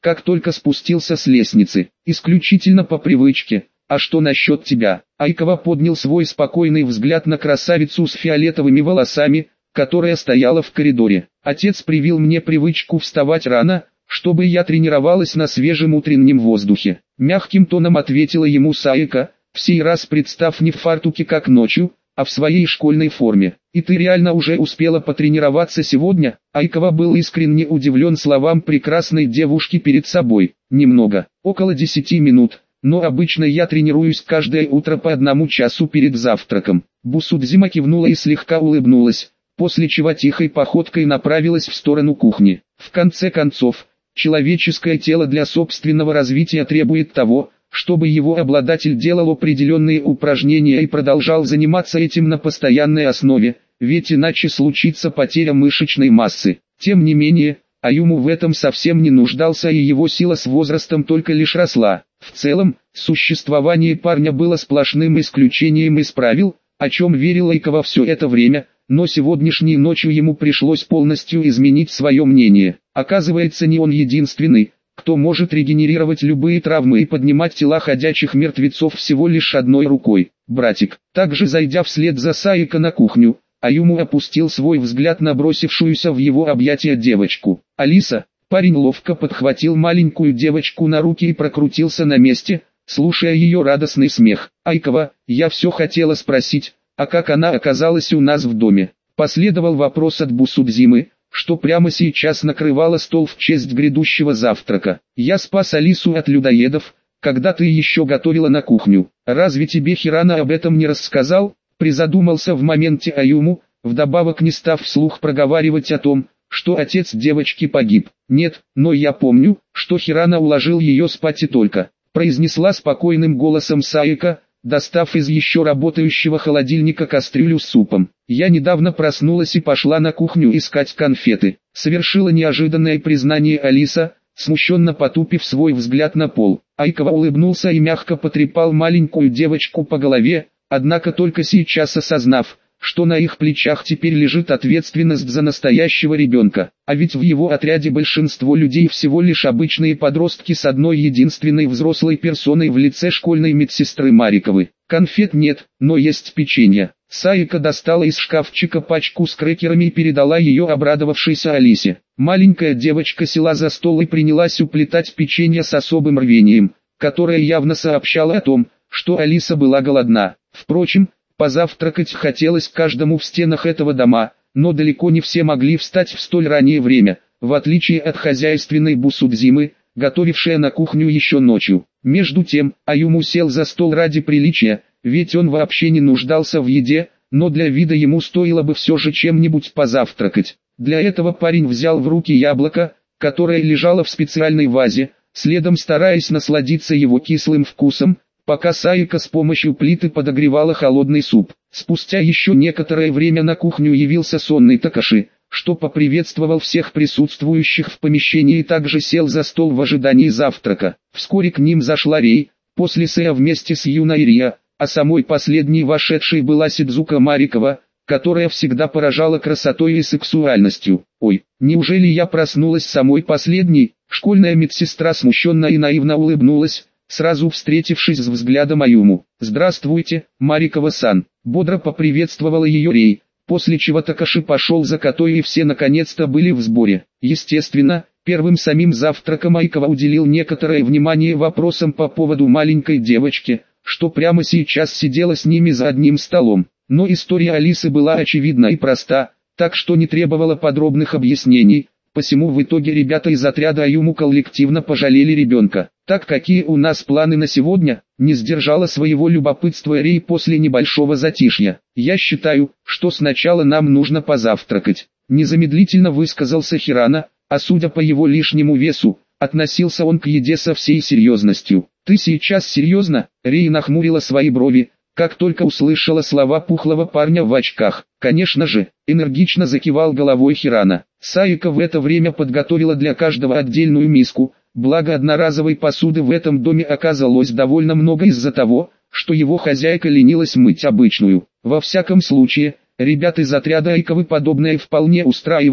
как только спустился с лестницы, исключительно по привычке. А что насчет тебя? Айкова поднял свой спокойный взгляд на красавицу с фиолетовыми волосами, которая стояла в коридоре. Отец привил мне привычку вставать рано, чтобы я тренировалась на свежем утреннем воздухе. Мягким тоном ответила ему Саика, в сей раз представ не в фартуке как ночью, а в своей школьной форме. «И ты реально уже успела потренироваться сегодня?» Айкова был искренне удивлен словам прекрасной девушки перед собой. «Немного, около 10 минут, но обычно я тренируюсь каждое утро по 1 часу перед завтраком». Бусудзима кивнула и слегка улыбнулась, после чего тихой походкой направилась в сторону кухни. В конце концов, человеческое тело для собственного развития требует того, чтобы его обладатель делал определенные упражнения и продолжал заниматься этим на постоянной основе, ведь иначе случится потеря мышечной массы. Тем не менее, Аюму в этом совсем не нуждался, и его сила с возрастом только лишь росла. В целом, существование парня было сплошным исключением из правил, о чем верил Айкова все это время, но сегодняшней ночью ему пришлось полностью изменить свое мнение. Оказывается, не он единственный, кто может регенерировать любые травмы и поднимать тела ходячих мертвецов всего лишь одной рукой. «Братик». Также зайдя вслед за Саика на кухню, Аюму опустил свой взгляд на бросившуюся в его объятия девочку. «Алиса». Парень ловко подхватил маленькую девочку на руки и прокрутился на месте, слушая ее радостный смех. «Айкова, я все хотела спросить, а как она оказалась у нас в доме?» Последовал вопрос от Бусудзимы, что прямо сейчас накрывала стол в честь грядущего завтрака. «Я спас Алису от людоедов, когда ты еще готовила на кухню. Разве тебе Хирана об этом не рассказал?» Призадумался в моменте Аюму, вдобавок не став вслух проговаривать о том, что отец девочки погиб. «Нет, но я помню, что Хирана уложил ее спать и только», произнесла спокойным голосом Саика, достав из еще работающего холодильника кастрюлю с супом. «Я недавно проснулась и пошла на кухню искать конфеты», совершила неожиданное признание Алиса, смущенно потупив свой взгляд на пол. Айкова улыбнулся и мягко потрепал маленькую девочку по голове, однако только сейчас осознав, что на их плечах теперь лежит ответственность за настоящего ребенка. А ведь в его отряде большинство людей всего лишь обычные подростки с одной единственной взрослой персоной в лице школьной медсестры Мариковой. Конфет нет, но есть печенье. Саика достала из шкафчика пачку с крекерами и передала ее обрадовавшейся Алисе. Маленькая девочка села за стол и принялась уплетать печенье с особым рвением, которое явно сообщало о том, что Алиса была голодна. Впрочем, позавтракать хотелось каждому в стенах этого дома, но далеко не все могли встать в столь раннее время, в отличие от хозяйственной Бусудзимы, готовившей на кухню еще ночью. Между тем, Аюму сел за стол ради приличия, ведь он вообще не нуждался в еде, но для вида ему стоило бы все же чем-нибудь позавтракать. Для этого парень взял в руки яблоко, которое лежало в специальной вазе, следом стараясь насладиться его кислым вкусом, пока Саика с помощью плиты подогревала холодный суп. Спустя еще некоторое время на кухню явился сонный Такаши, что поприветствовал всех присутствующих в помещении и также сел за стол в ожидании завтрака. Вскоре к ним зашла Рей, после Сэя вместе с Юной Рия, а самой последней вошедшей была Сидзука Марикова, которая всегда поражала красотой и сексуальностью. «Ой, неужели я проснулась самой последней?» Школьная медсестра смущенно и наивно улыбнулась, сразу встретившись с взглядом Аюму. «Здравствуйте, Марикова-сан», бодро поприветствовала ее Рей, после чего Такаши пошел за котой и все наконец-то были в сборе. Естественно, первым самим завтраком Айкова уделил некоторое внимание вопросам по поводу маленькой девочки, что прямо сейчас сидела с ними за одним столом. Но история Алисы была очевидна и проста, так что не требовала подробных объяснений. Посему в итоге ребята из отряда Аюму коллективно пожалели ребенка. «Так какие у нас планы на сегодня?» Не сдержала своего любопытства Рей после небольшого затишья. «Я считаю, что сначала нам нужно позавтракать», незамедлительно высказался Хирана, а судя по его лишнему весу, относился он к еде со всей серьезностью. «Ты сейчас серьезно?» Рей нахмурила свои брови, как только услышала слова пухлого парня в очках. «Конечно же», энергично закивал головой Хирана. Саика в это время подготовила для каждого отдельную миску, благо одноразовой посуды в этом доме оказалось довольно много из-за того, что его хозяйка ленилась мыть обычную. Во всяком случае, ребят из отряда Айковы подобное вполне устраивало,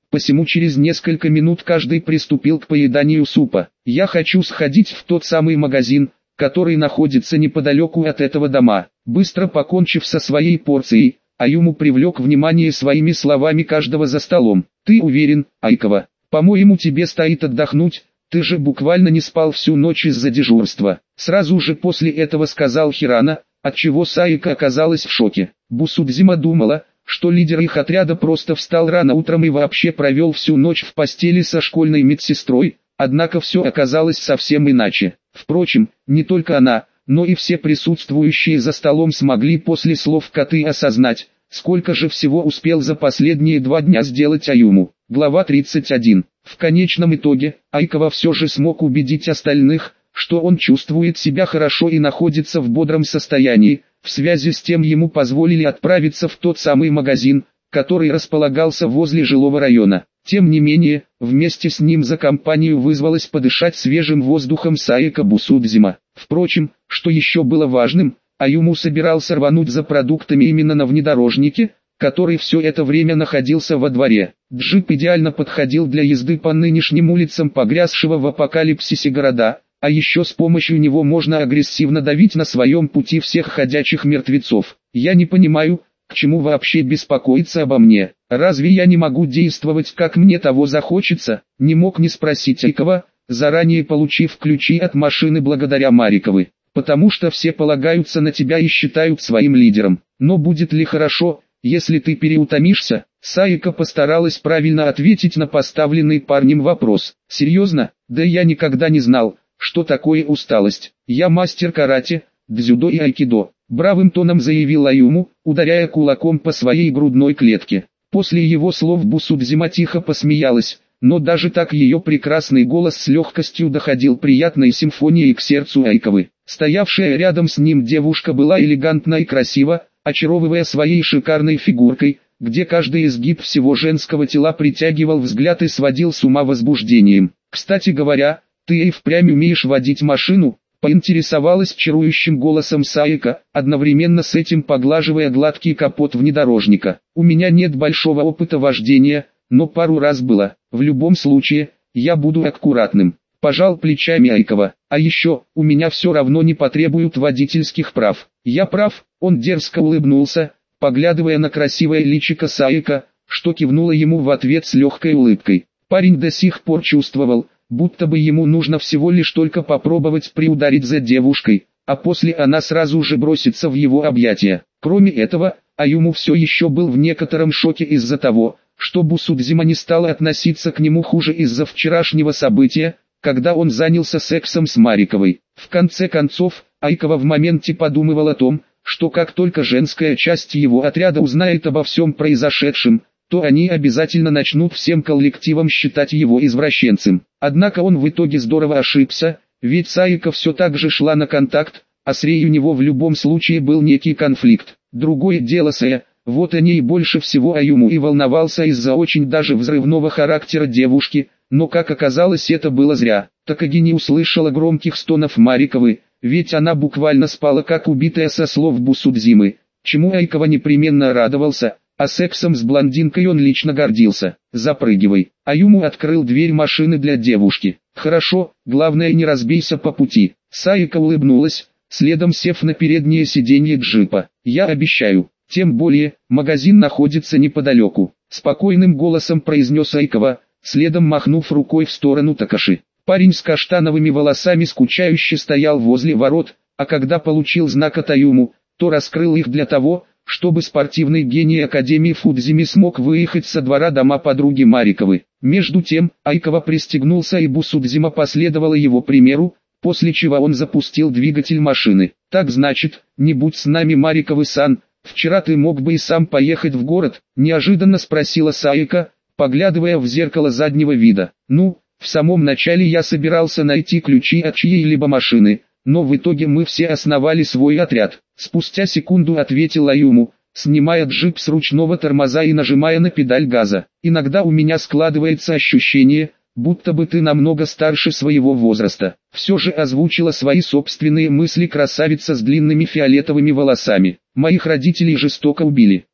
посему через несколько минут каждый приступил к поеданию супа. «Я хочу сходить в тот самый магазин, который находится неподалеку от этого дома». Быстро покончив со своей порцией, Аюму привлек внимание своими словами каждого за столом. «Ты уверен, Айкава? По-моему, тебе стоит отдохнуть, ты же буквально не спал всю ночь из-за дежурства». Сразу же после этого сказал Хирана, отчего Саика оказалась в шоке. Бусудзима думала, что лидер их отряда просто встал рано утром и вообще провел всю ночь в постели со школьной медсестрой, однако все оказалось совсем иначе. Впрочем, не только она, но и все присутствующие за столом смогли после слов коты осознать, сколько же всего успел за последние 2 дня сделать Аюму. Глава 31. В конечном итоге, Айкава все же смог убедить остальных, что он чувствует себя хорошо и находится в бодром состоянии. В связи с тем ему позволили отправиться в тот самый магазин, который располагался возле жилого района. Тем не менее, вместе с ним за компанию вызвалась подышать свежим воздухом Саика Бусудзима. Впрочем, что еще было важным, Аюму собирался рвануть за продуктами именно на внедорожнике, который все это время находился во дворе. Джип идеально подходил для езды по нынешним улицам погрязшего в апокалипсисе города, а еще с помощью него можно агрессивно давить на своем пути всех ходячих мертвецов. «Я не понимаю, к чему вообще беспокоиться обо мне? Разве я не могу действовать, как мне того захочется?» Не мог не спросить Айкава, заранее получив ключи от машины благодаря Мариковой. «Потому что все полагаются на тебя и считают своим лидером. Но будет ли хорошо, если ты переутомишься?» Саика постаралась правильно ответить на поставленный парнем вопрос. «Серьезно? Да я никогда не знал, что такое усталость. Я мастер карате, дзюдо и айкидо», бравым тоном заявил Аюму, ударяя кулаком по своей грудной клетке. После его слов Бусудзима тихо посмеялась, но даже так ее прекрасный голос с легкостью доходил приятной симфонией к сердцу Айкавы. Стоявшая рядом с ним девушка была элегантна и красива, очаровывая своей шикарной фигуркой, где каждый изгиб всего женского тела притягивал взгляд и сводил с ума возбуждением. «Кстати говоря, ты и впрямь умеешь водить машину?» — поинтересовалась чарующим голосом Саика, одновременно с этим поглаживая гладкий капот внедорожника. «У меня нет большого опыта вождения, но пару раз было. В любом случае, я буду аккуратным», — пожал плечами Айкава. «А еще, у меня все равно не потребуют водительских прав». «Я прав», — он дерзко улыбнулся, поглядывая на красивое личико Саика, что кивнула ему в ответ с легкой улыбкой. Парень до сих пор чувствовал, будто бы ему нужно всего лишь только попробовать приударить за девушкой, а после она сразу же бросится в его объятия. Кроме этого, Аюму все еще был в некотором шоке из-за того, что Бусудзима не стала относиться к нему хуже из-за вчерашнего события, когда он занялся сексом с Мариковой. В конце концов, Айкава в моменте подумывал о том, что как только женская часть его отряда узнает обо всем произошедшем, то они обязательно начнут всем коллективом считать его извращенцем. Однако он в итоге здорово ошибся, ведь Саика все так же шла на контакт, а с Рей у него в любом случае был некий конфликт. Другое дело Сая, вот о ней больше всего Аюму и волновался из-за очень даже взрывного характера девушки, но как оказалось это было зря. Такаги не услышала громких стонов Мариковы, ведь она буквально спала как убитая со слов Бусудзимы, чему Айкава непременно радовался. А сексом с блондинкой он лично гордился. «Запрыгивай». Аюму открыл дверь машины для девушки. «Хорошо, главное не разбейся по пути». Саика улыбнулась, следом сев на переднее сиденье джипа. «Я обещаю. Тем более, магазин находится неподалеку», — спокойным голосом произнес Айкава, следом махнув рукой в сторону Такаши. Парень с каштановыми волосами скучающе стоял возле ворот, а когда получил знак от Аюму, то раскрыл их для того, чтобы спортивный гений Академии Фудзими смог выехать со двора дома подруги Мариковы. Между тем, Айкава пристегнулся и Бусудзима последовала его примеру, после чего он запустил двигатель машины. «Так значит, не будь с нами Мариковы-сан, вчера ты мог бы и сам поехать в город?» – неожиданно спросила Саика, поглядывая в зеркало заднего вида. «Ну, в самом начале я собирался найти ключи от чьей-либо машины, но в итоге мы все основали свой отряд». Спустя секунду ответил Аюму, снимая джип с ручного тормоза и нажимая на педаль газа. «Иногда у меня складывается ощущение, будто бы ты намного старше своего возраста». Все же озвучила свои собственные мысли красавица с длинными фиолетовыми волосами. «Моих родителей жестоко убили.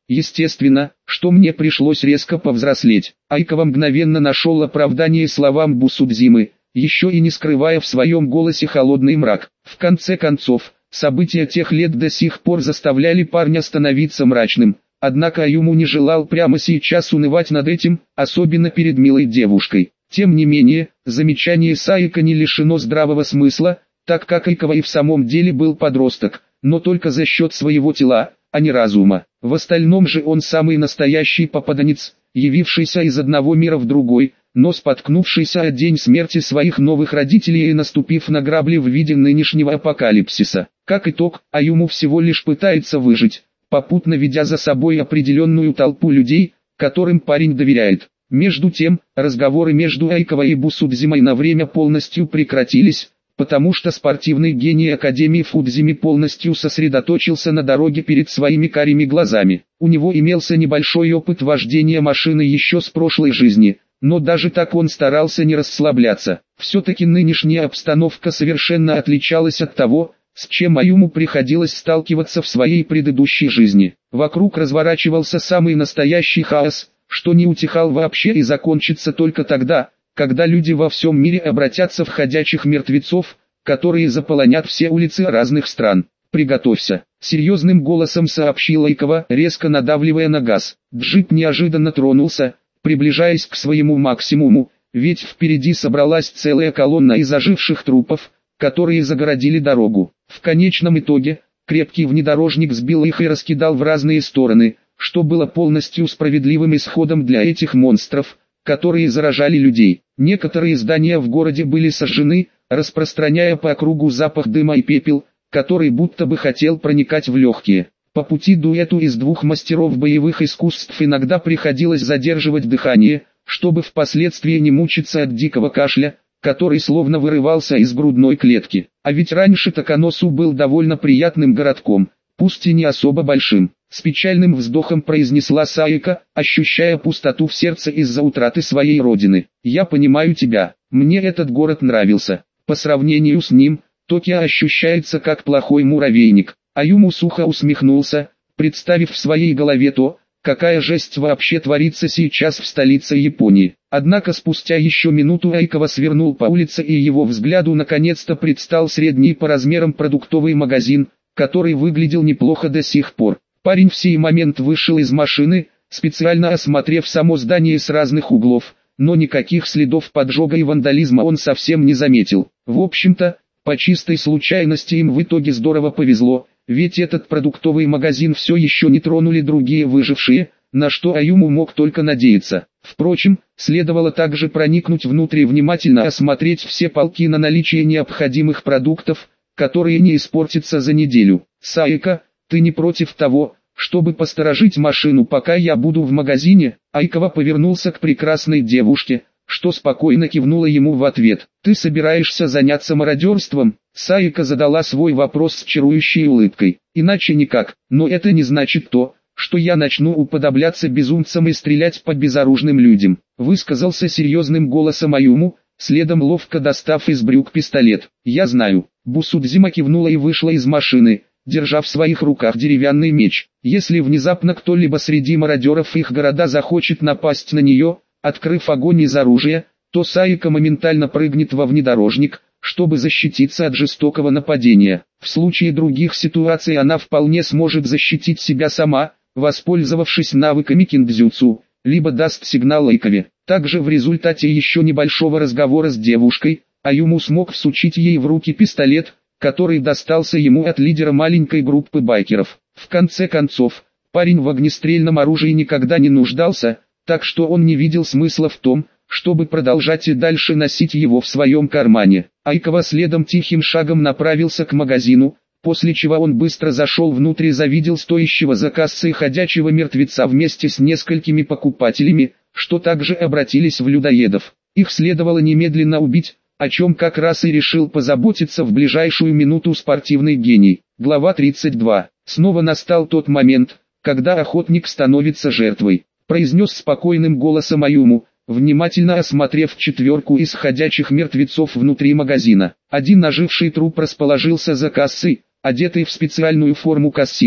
Естественно, что мне пришлось резко повзрослеть. Айкова мгновенно нашел оправдание словам Бусудзимы, еще и не скрывая в своем голосе холодный мрак. В конце концов, события тех лет до сих пор заставляли парня становиться мрачным, однако Аюму не желал прямо сейчас унывать над этим, особенно перед милой девушкой. Тем не менее, замечание Саика не лишено здравого смысла, так как Айкова и в самом деле был подросток, но только за счет своего тела, а не разума. В остальном же он самый настоящий попаданец, явившийся из одного мира в другой, но споткнувшийся о день смерти своих новых родителей и наступив на грабли в виде нынешнего апокалипсиса. Как итог, Аюму всего лишь пытается выжить, попутно ведя за собой определенную толпу людей, которым парень доверяет. Между тем, разговоры между Айковой и Бусудзимой на время полностью прекратились, потому что спортивный гений Академии Фудзими полностью сосредоточился на дороге перед своими карими глазами. У него имелся небольшой опыт вождения машины еще с прошлой жизни, но даже так он старался не расслабляться. Все-таки нынешняя обстановка совершенно отличалась от того, с чем Аюму приходилось сталкиваться в своей предыдущей жизни. Вокруг разворачивался самый настоящий хаос, что не утихал вообще и закончится только тогда, когда люди во всем мире обратятся в ходячих мертвецов, которые заполонят все улицы разных стран. «Приготовься», — серьезным голосом сообщила Айкова, резко надавливая на газ. Джип неожиданно тронулся, приближаясь к своему максимуму, ведь впереди собралась целая колонна из оживших трупов, которые загородили дорогу. В конечном итоге, крепкий внедорожник сбил их и раскидал в разные стороны, что было полностью справедливым исходом для этих монстров, которые заражали людей. Некоторые здания в городе были сожжены, распространяя по округу запах дыма и пепел, который будто бы хотел проникать в легкие. По пути дуэту из двух мастеров боевых искусств иногда приходилось задерживать дыхание, чтобы впоследствии не мучиться от дикого кашля, который словно вырывался из грудной клетки. А ведь раньше Таканосу был довольно приятным городком, пусть и не особо большим. С печальным вздохом произнесла Саика, ощущая пустоту в сердце из-за утраты своей родины. «Я понимаю тебя, мне этот город нравился. По сравнению с ним, Токио ощущается как плохой муравейник». Аюму сухо усмехнулся, представив в своей голове то, какая жесть вообще творится сейчас в столице Японии. Однако спустя еще минуту Айкова свернул по улице и его взгляду наконец-то предстал средний по размерам продуктовый магазин, который выглядел неплохо до сих пор. Парень в сей момент вышел из машины, специально осмотрев само здание с разных углов, но никаких следов поджога и вандализма он совсем не заметил. В общем-то, по чистой случайности им в итоге здорово повезло, ведь этот продуктовый магазин все еще не тронули другие выжившие, на что Аюму мог только надеяться. Впрочем, следовало также проникнуть внутрь и внимательно осмотреть все полки на наличие необходимых продуктов, которые не испортятся за неделю. «Саика, ты не против того, чтобы посторожить машину, пока я буду в магазине?» Айкова повернулся к прекрасной девушке, что спокойно кивнула ему в ответ. «Ты собираешься заняться мародерством?» Саика задала свой вопрос с чарующей улыбкой. «Иначе никак, но это не значит то, что я начну уподобляться безумцам и стрелять по безоружным людям», высказался серьезным голосом Аюму, следом ловко достав из брюк пистолет. «Я знаю». Бусудзима кивнула и вышла из машины, держа в своих руках деревянный меч. Если внезапно кто-либо среди мародеров их города захочет напасть на нее, открыв огонь из оружия, то Саика моментально прыгнет во внедорожник, чтобы защититься от жестокого нападения. В случае других ситуаций она вполне сможет защитить себя сама, воспользовавшись навыками киндзюцу, либо даст сигнал Айкове. Также в результате еще небольшого разговора с девушкой, Аюму смог всучить ей в руки пистолет, который достался ему от лидера маленькой группы байкеров. В конце концов, парень в огнестрельном оружии никогда не нуждался, так что он не видел смысла в том, чтобы продолжать и дальше носить его в своем кармане. Айкова следом тихим шагом направился к магазину, после чего он быстро зашел внутрь и завидел стоящего за кассой ходячего мертвеца вместе с несколькими покупателями, что также обратились в людоедов. Их следовало немедленно убить, о чем как раз и решил позаботиться в ближайшую минуту спортивный гений. Глава 32. Снова настал тот момент, когда охотник становится жертвой, произнес спокойным голосом Аюму, внимательно осмотрев четверку из ходячих мертвецов внутри магазина. Один оживший труп расположился за кассой, одетый в специальную форму кассира,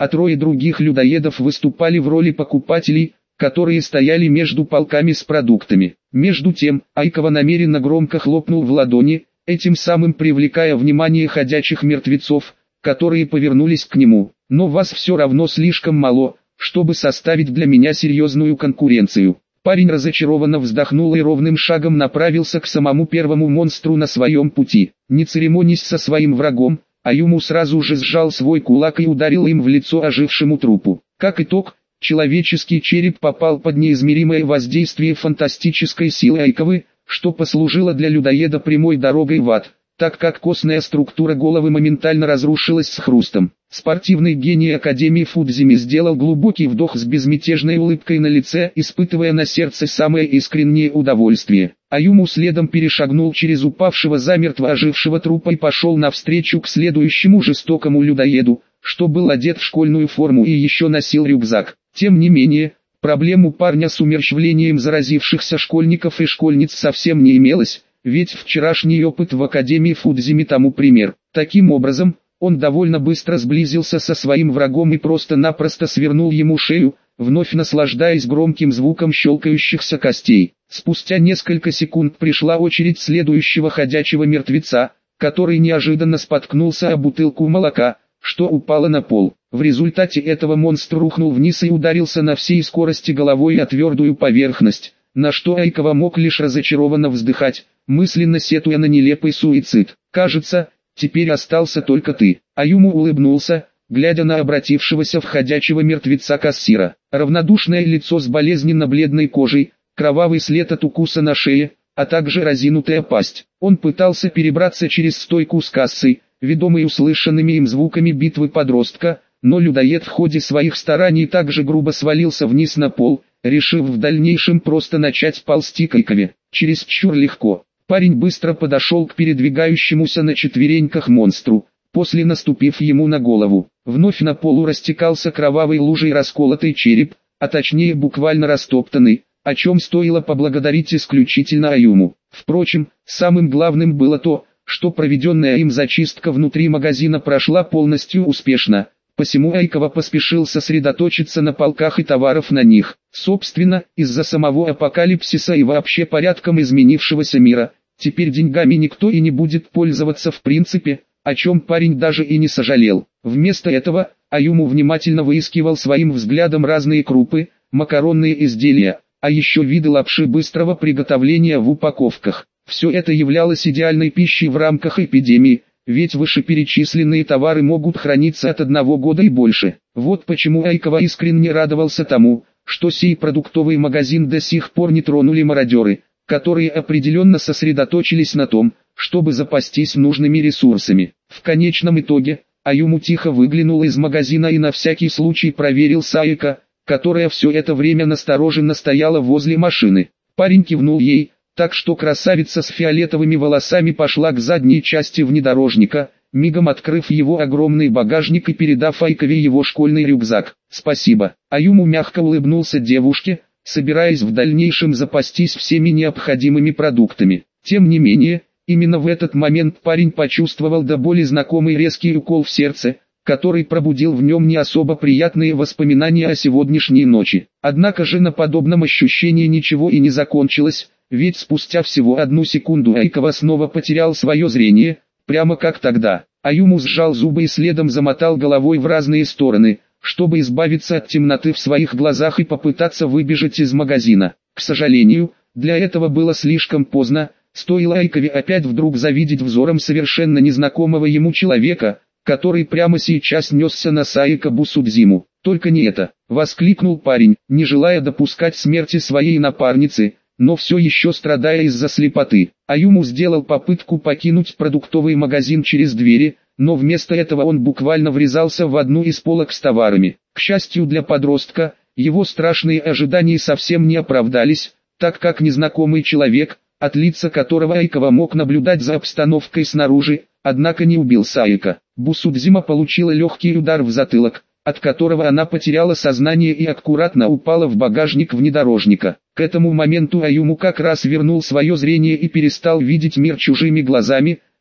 а трое других людоедов выступали в роли покупателей, которые стояли между полками с продуктами. Между тем, Айкова намеренно громко хлопнул в ладони, этим самым привлекая внимание ходячих мертвецов, которые повернулись к нему. «Но вас все равно слишком мало, чтобы составить для меня серьезную конкуренцию». Парень разочарованно вздохнул и ровным шагом направился к самому первому монстру на своем пути. Не церемонясь со своим врагом, Аюму сразу же сжал свой кулак и ударил им в лицо ожившему трупу. Как итог, человеческий череп попал под неизмеримое воздействие фантастической силы Айковы, что послужило для людоеда прямой дорогой в ад, так как костная структура головы моментально разрушилась с хрустом. Спортивный гений Академии Фудзими сделал глубокий вдох с безмятежной улыбкой на лице, испытывая на сердце самое искреннее удовольствие. Аюму следом перешагнул через упавшего замертво ожившего трупа и пошел навстречу к следующему жестокому людоеду, что был одет в школьную форму и еще носил рюкзак. Тем не менее, проблем у парня с умерщвлением заразившихся школьников и школьниц совсем не имелось, ведь вчерашний опыт в Академии Фудзими тому пример. Таким образом, он довольно быстро сблизился со своим врагом и просто-напросто свернул ему шею, вновь наслаждаясь громким звуком щелкающихся костей. Спустя несколько секунд пришла очередь следующего ходячего мертвеца, который неожиданно споткнулся о бутылку молока, что упало на пол. В результате этого монстр рухнул вниз и ударился на всей скорости головой о твердую поверхность, на что Айкова мог лишь разочарованно вздыхать, мысленно сетуя на нелепый суицид. «Кажется, теперь остался только ты». Аюму улыбнулся, глядя на обратившегося в ходячего мертвеца кассира. Равнодушное лицо с болезненно-бледной кожей, кровавый след от укуса на шее, а также разинутая пасть. Он пытался перебраться через стойку с кассой, ведомый услышанными им звуками битвы подростка, но людоед в ходе своих стараний также грубо свалился вниз на пол, решив в дальнейшем просто начать ползти к Айкове. Чересчур легко. Парень быстро подошел к передвигающемуся на четвереньках монстру, после наступив ему на голову. Вновь на полу растекался кровавой лужей расколотый череп, а точнее буквально растоптанный, о чем стоило поблагодарить исключительно Аюму. Впрочем, самым главным было то, что проведенная им зачистка внутри магазина прошла полностью успешно, посему Айкова поспешил сосредоточиться на полках и товарах на них. Собственно, из-за самого апокалипсиса и вообще порядком изменившегося мира, теперь деньгами никто и не будет пользоваться в принципе, о чем парень даже и не сожалел. Вместо этого, Аюму внимательно выискивал своим взглядом разные крупы, макаронные изделия, а еще виды лапши быстрого приготовления в упаковках. Все это являлось идеальной пищей в рамках эпидемии, ведь вышеперечисленные товары могут храниться от 1 года и больше. Вот почему Айкова искренне радовался тому, что сей продуктовый магазин до сих пор не тронули мародеры, которые определенно сосредоточились на том, чтобы запастись нужными ресурсами. В конечном итоге, Аюму тихо выглянул из магазина и на всякий случай проверил Саика, которая все это время настороженно стояла возле машины. Парень кивнул ей, так что красавица с фиолетовыми волосами пошла к задней части внедорожника, мигом открыв его огромный багажник и передав Айкове его школьный рюкзак. «Спасибо». Аюму мягко улыбнулся девушке, собираясь в дальнейшем запастись всеми необходимыми продуктами. Тем не менее, именно в этот момент парень почувствовал до боли знакомый резкий укол в сердце, который пробудил в нем не особо приятные воспоминания о сегодняшней ночи. Однако же на подобном ощущении ничего и не закончилось, ведь спустя всего 1 секунду Айкова снова потерял свое зрение, прямо как тогда. Аюму сжал зубы и следом замотал головой в разные стороны, чтобы избавиться от темноты в своих глазах и попытаться выбежать из магазина. К сожалению, для этого было слишком поздно, стоило Айкове опять вдруг завидеть взором совершенно незнакомого ему человека, который прямо сейчас несся на Саика Бусудзиму. «Только не это!» — воскликнул парень, не желая допускать смерти своей напарницы, но все еще страдая из-за слепоты. Аюму сделал попытку покинуть продуктовый магазин через двери, но вместо этого он буквально врезался в одну из полок с товарами. К счастью для подростка, его страшные ожидания совсем не оправдались, так как незнакомый человек, от лица которого Айкова мог наблюдать за обстановкой снаружи, однако не убил Саика. Бусудзима получила легкий удар в затылок, от которого она потеряла сознание и аккуратно упала в багажник внедорожника. К этому моменту Аюму как раз вернул свое зрение и перестал видеть мир чужими глазами,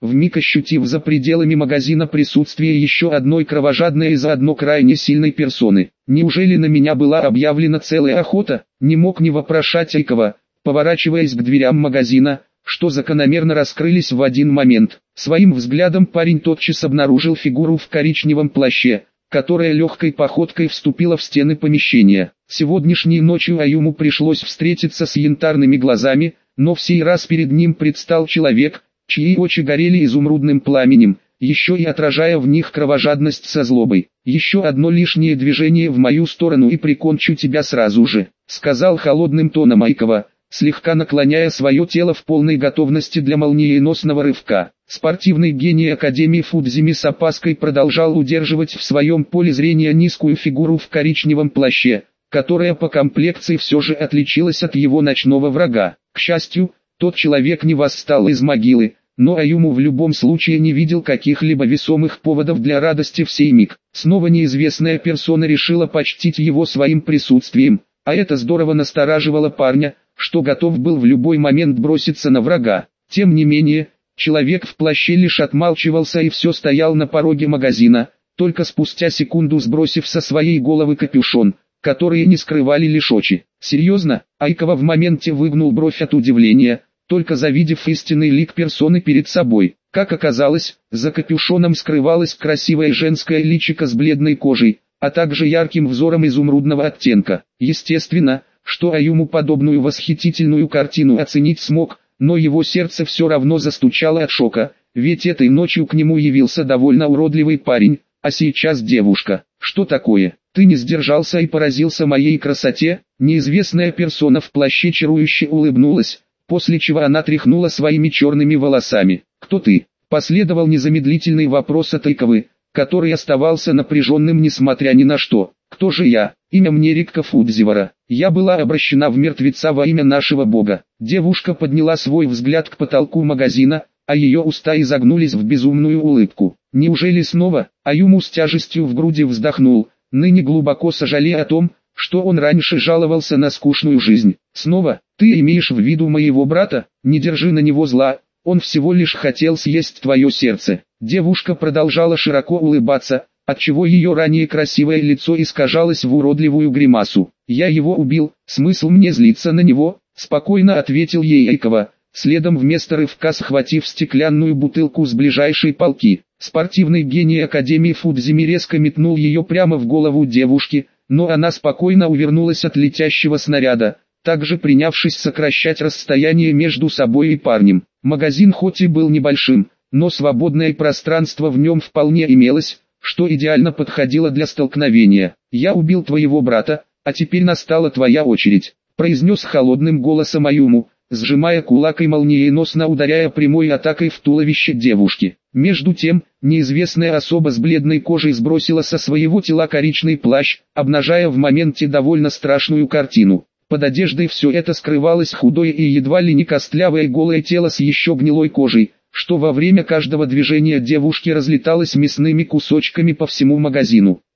вмиг ощутив за пределами магазина присутствие еще одной кровожадной и заодно крайне сильной персоны. Неужели на меня была объявлена целая охота? Не мог не вопрошать Айкова, поворачиваясь к дверям магазина, что закономерно раскрылись в один момент. Своим взглядом парень тотчас обнаружил фигуру в коричневом плаще, которая легкой походкой вступила в стены помещения. Сегодняшней ночью Аюму пришлось встретиться с янтарными глазами, но в сей раз перед ним предстал человек, чьи очи горели изумрудным пламенем, еще и отражая в них кровожадность со злобой. «Еще одно лишнее движение в мою сторону и прикончу тебя сразу же», — сказал холодным тоном Айкова, слегка наклоняя свое тело в полной готовности для молниеносного рывка. Спортивный гений Академии Фудзими с опаской продолжал удерживать в своем поле зрения низкую фигуру в коричневом плаще, которая по комплекции все же отличилась от его ночного врага. К счастью, тот человек не восстал из могилы, но Аюму в любом случае не видел каких-либо весомых поводов для радости в сей миг. Снова неизвестная персона решила почтить его своим присутствием, а это здорово настораживало парня, что готов был в любой момент броситься на врага. Тем не менее, человек в плаще лишь отмалчивался и все стоял на пороге магазина, только спустя секунду сбросив со своей головы капюшон, которые не скрывали лишь очи. «Серьезно?» Айкова в моменте выгнул бровь от удивления, только завидев истинный лик персоны перед собой. Как оказалось, за капюшоном скрывалось красивое женское личико с бледной кожей, а также ярким взором изумрудного оттенка. Естественно, что Аюму подобную восхитительную картину оценить смог, но его сердце все равно застучало от шока, ведь этой ночью к нему явился довольно уродливый парень, а сейчас девушка. «Что такое? Ты не сдержался и поразился моей красоте?» Неизвестная персона в плаще чарующе улыбнулась, после чего она тряхнула своими черными волосами. «Кто ты?» Последовал незамедлительный вопрос от Айковы, который оставался напряженным несмотря ни на что. «Кто же я? Имя мне Рикка Фудзивара. Я была обращена в мертвеца во имя нашего бога». Девушка подняла свой взгляд к потолку магазина, а ее уста изогнулись в безумную улыбку. «Неужели снова?» Аюму с тяжестью в груди вздохнул, ныне глубоко сожалея о том, что он раньше жаловался на скучную жизнь. «Снова? Ты имеешь в виду моего брата? Не держи на него зла, он всего лишь хотел съесть твое сердце». Девушка продолжала широко улыбаться, отчего ее ранее красивое лицо искажалось в уродливую гримасу. «Я его убил, смысл мне злиться на него?» — спокойно ответил ей Айкова, следом вместо рывка схватив стеклянную бутылку с ближайшей полки. Спортивный гений Академии Фудзими резко метнул ее прямо в голову девушки, но она спокойно увернулась от летящего снаряда, также принявшись сокращать расстояние между собой и парнем. Магазин хоть и был небольшим, но свободное пространство в нем вполне имелось, что идеально подходило для столкновения. «Я убил твоего брата, а теперь настала твоя очередь», — произнес холодным голосом Аюму, сжимая кулак и молниеносно ударяя прямой атакой в туловище девушки. Между тем, неизвестная особа с бледной кожей сбросила со своего тела коричневый плащ, обнажая в моменте довольно страшную картину. Под одеждой все это скрывалось худое и едва ли не костлявое голое тело с еще гнилой кожей, что во время каждого движения девушки разлеталось мясными кусочками по всему магазину.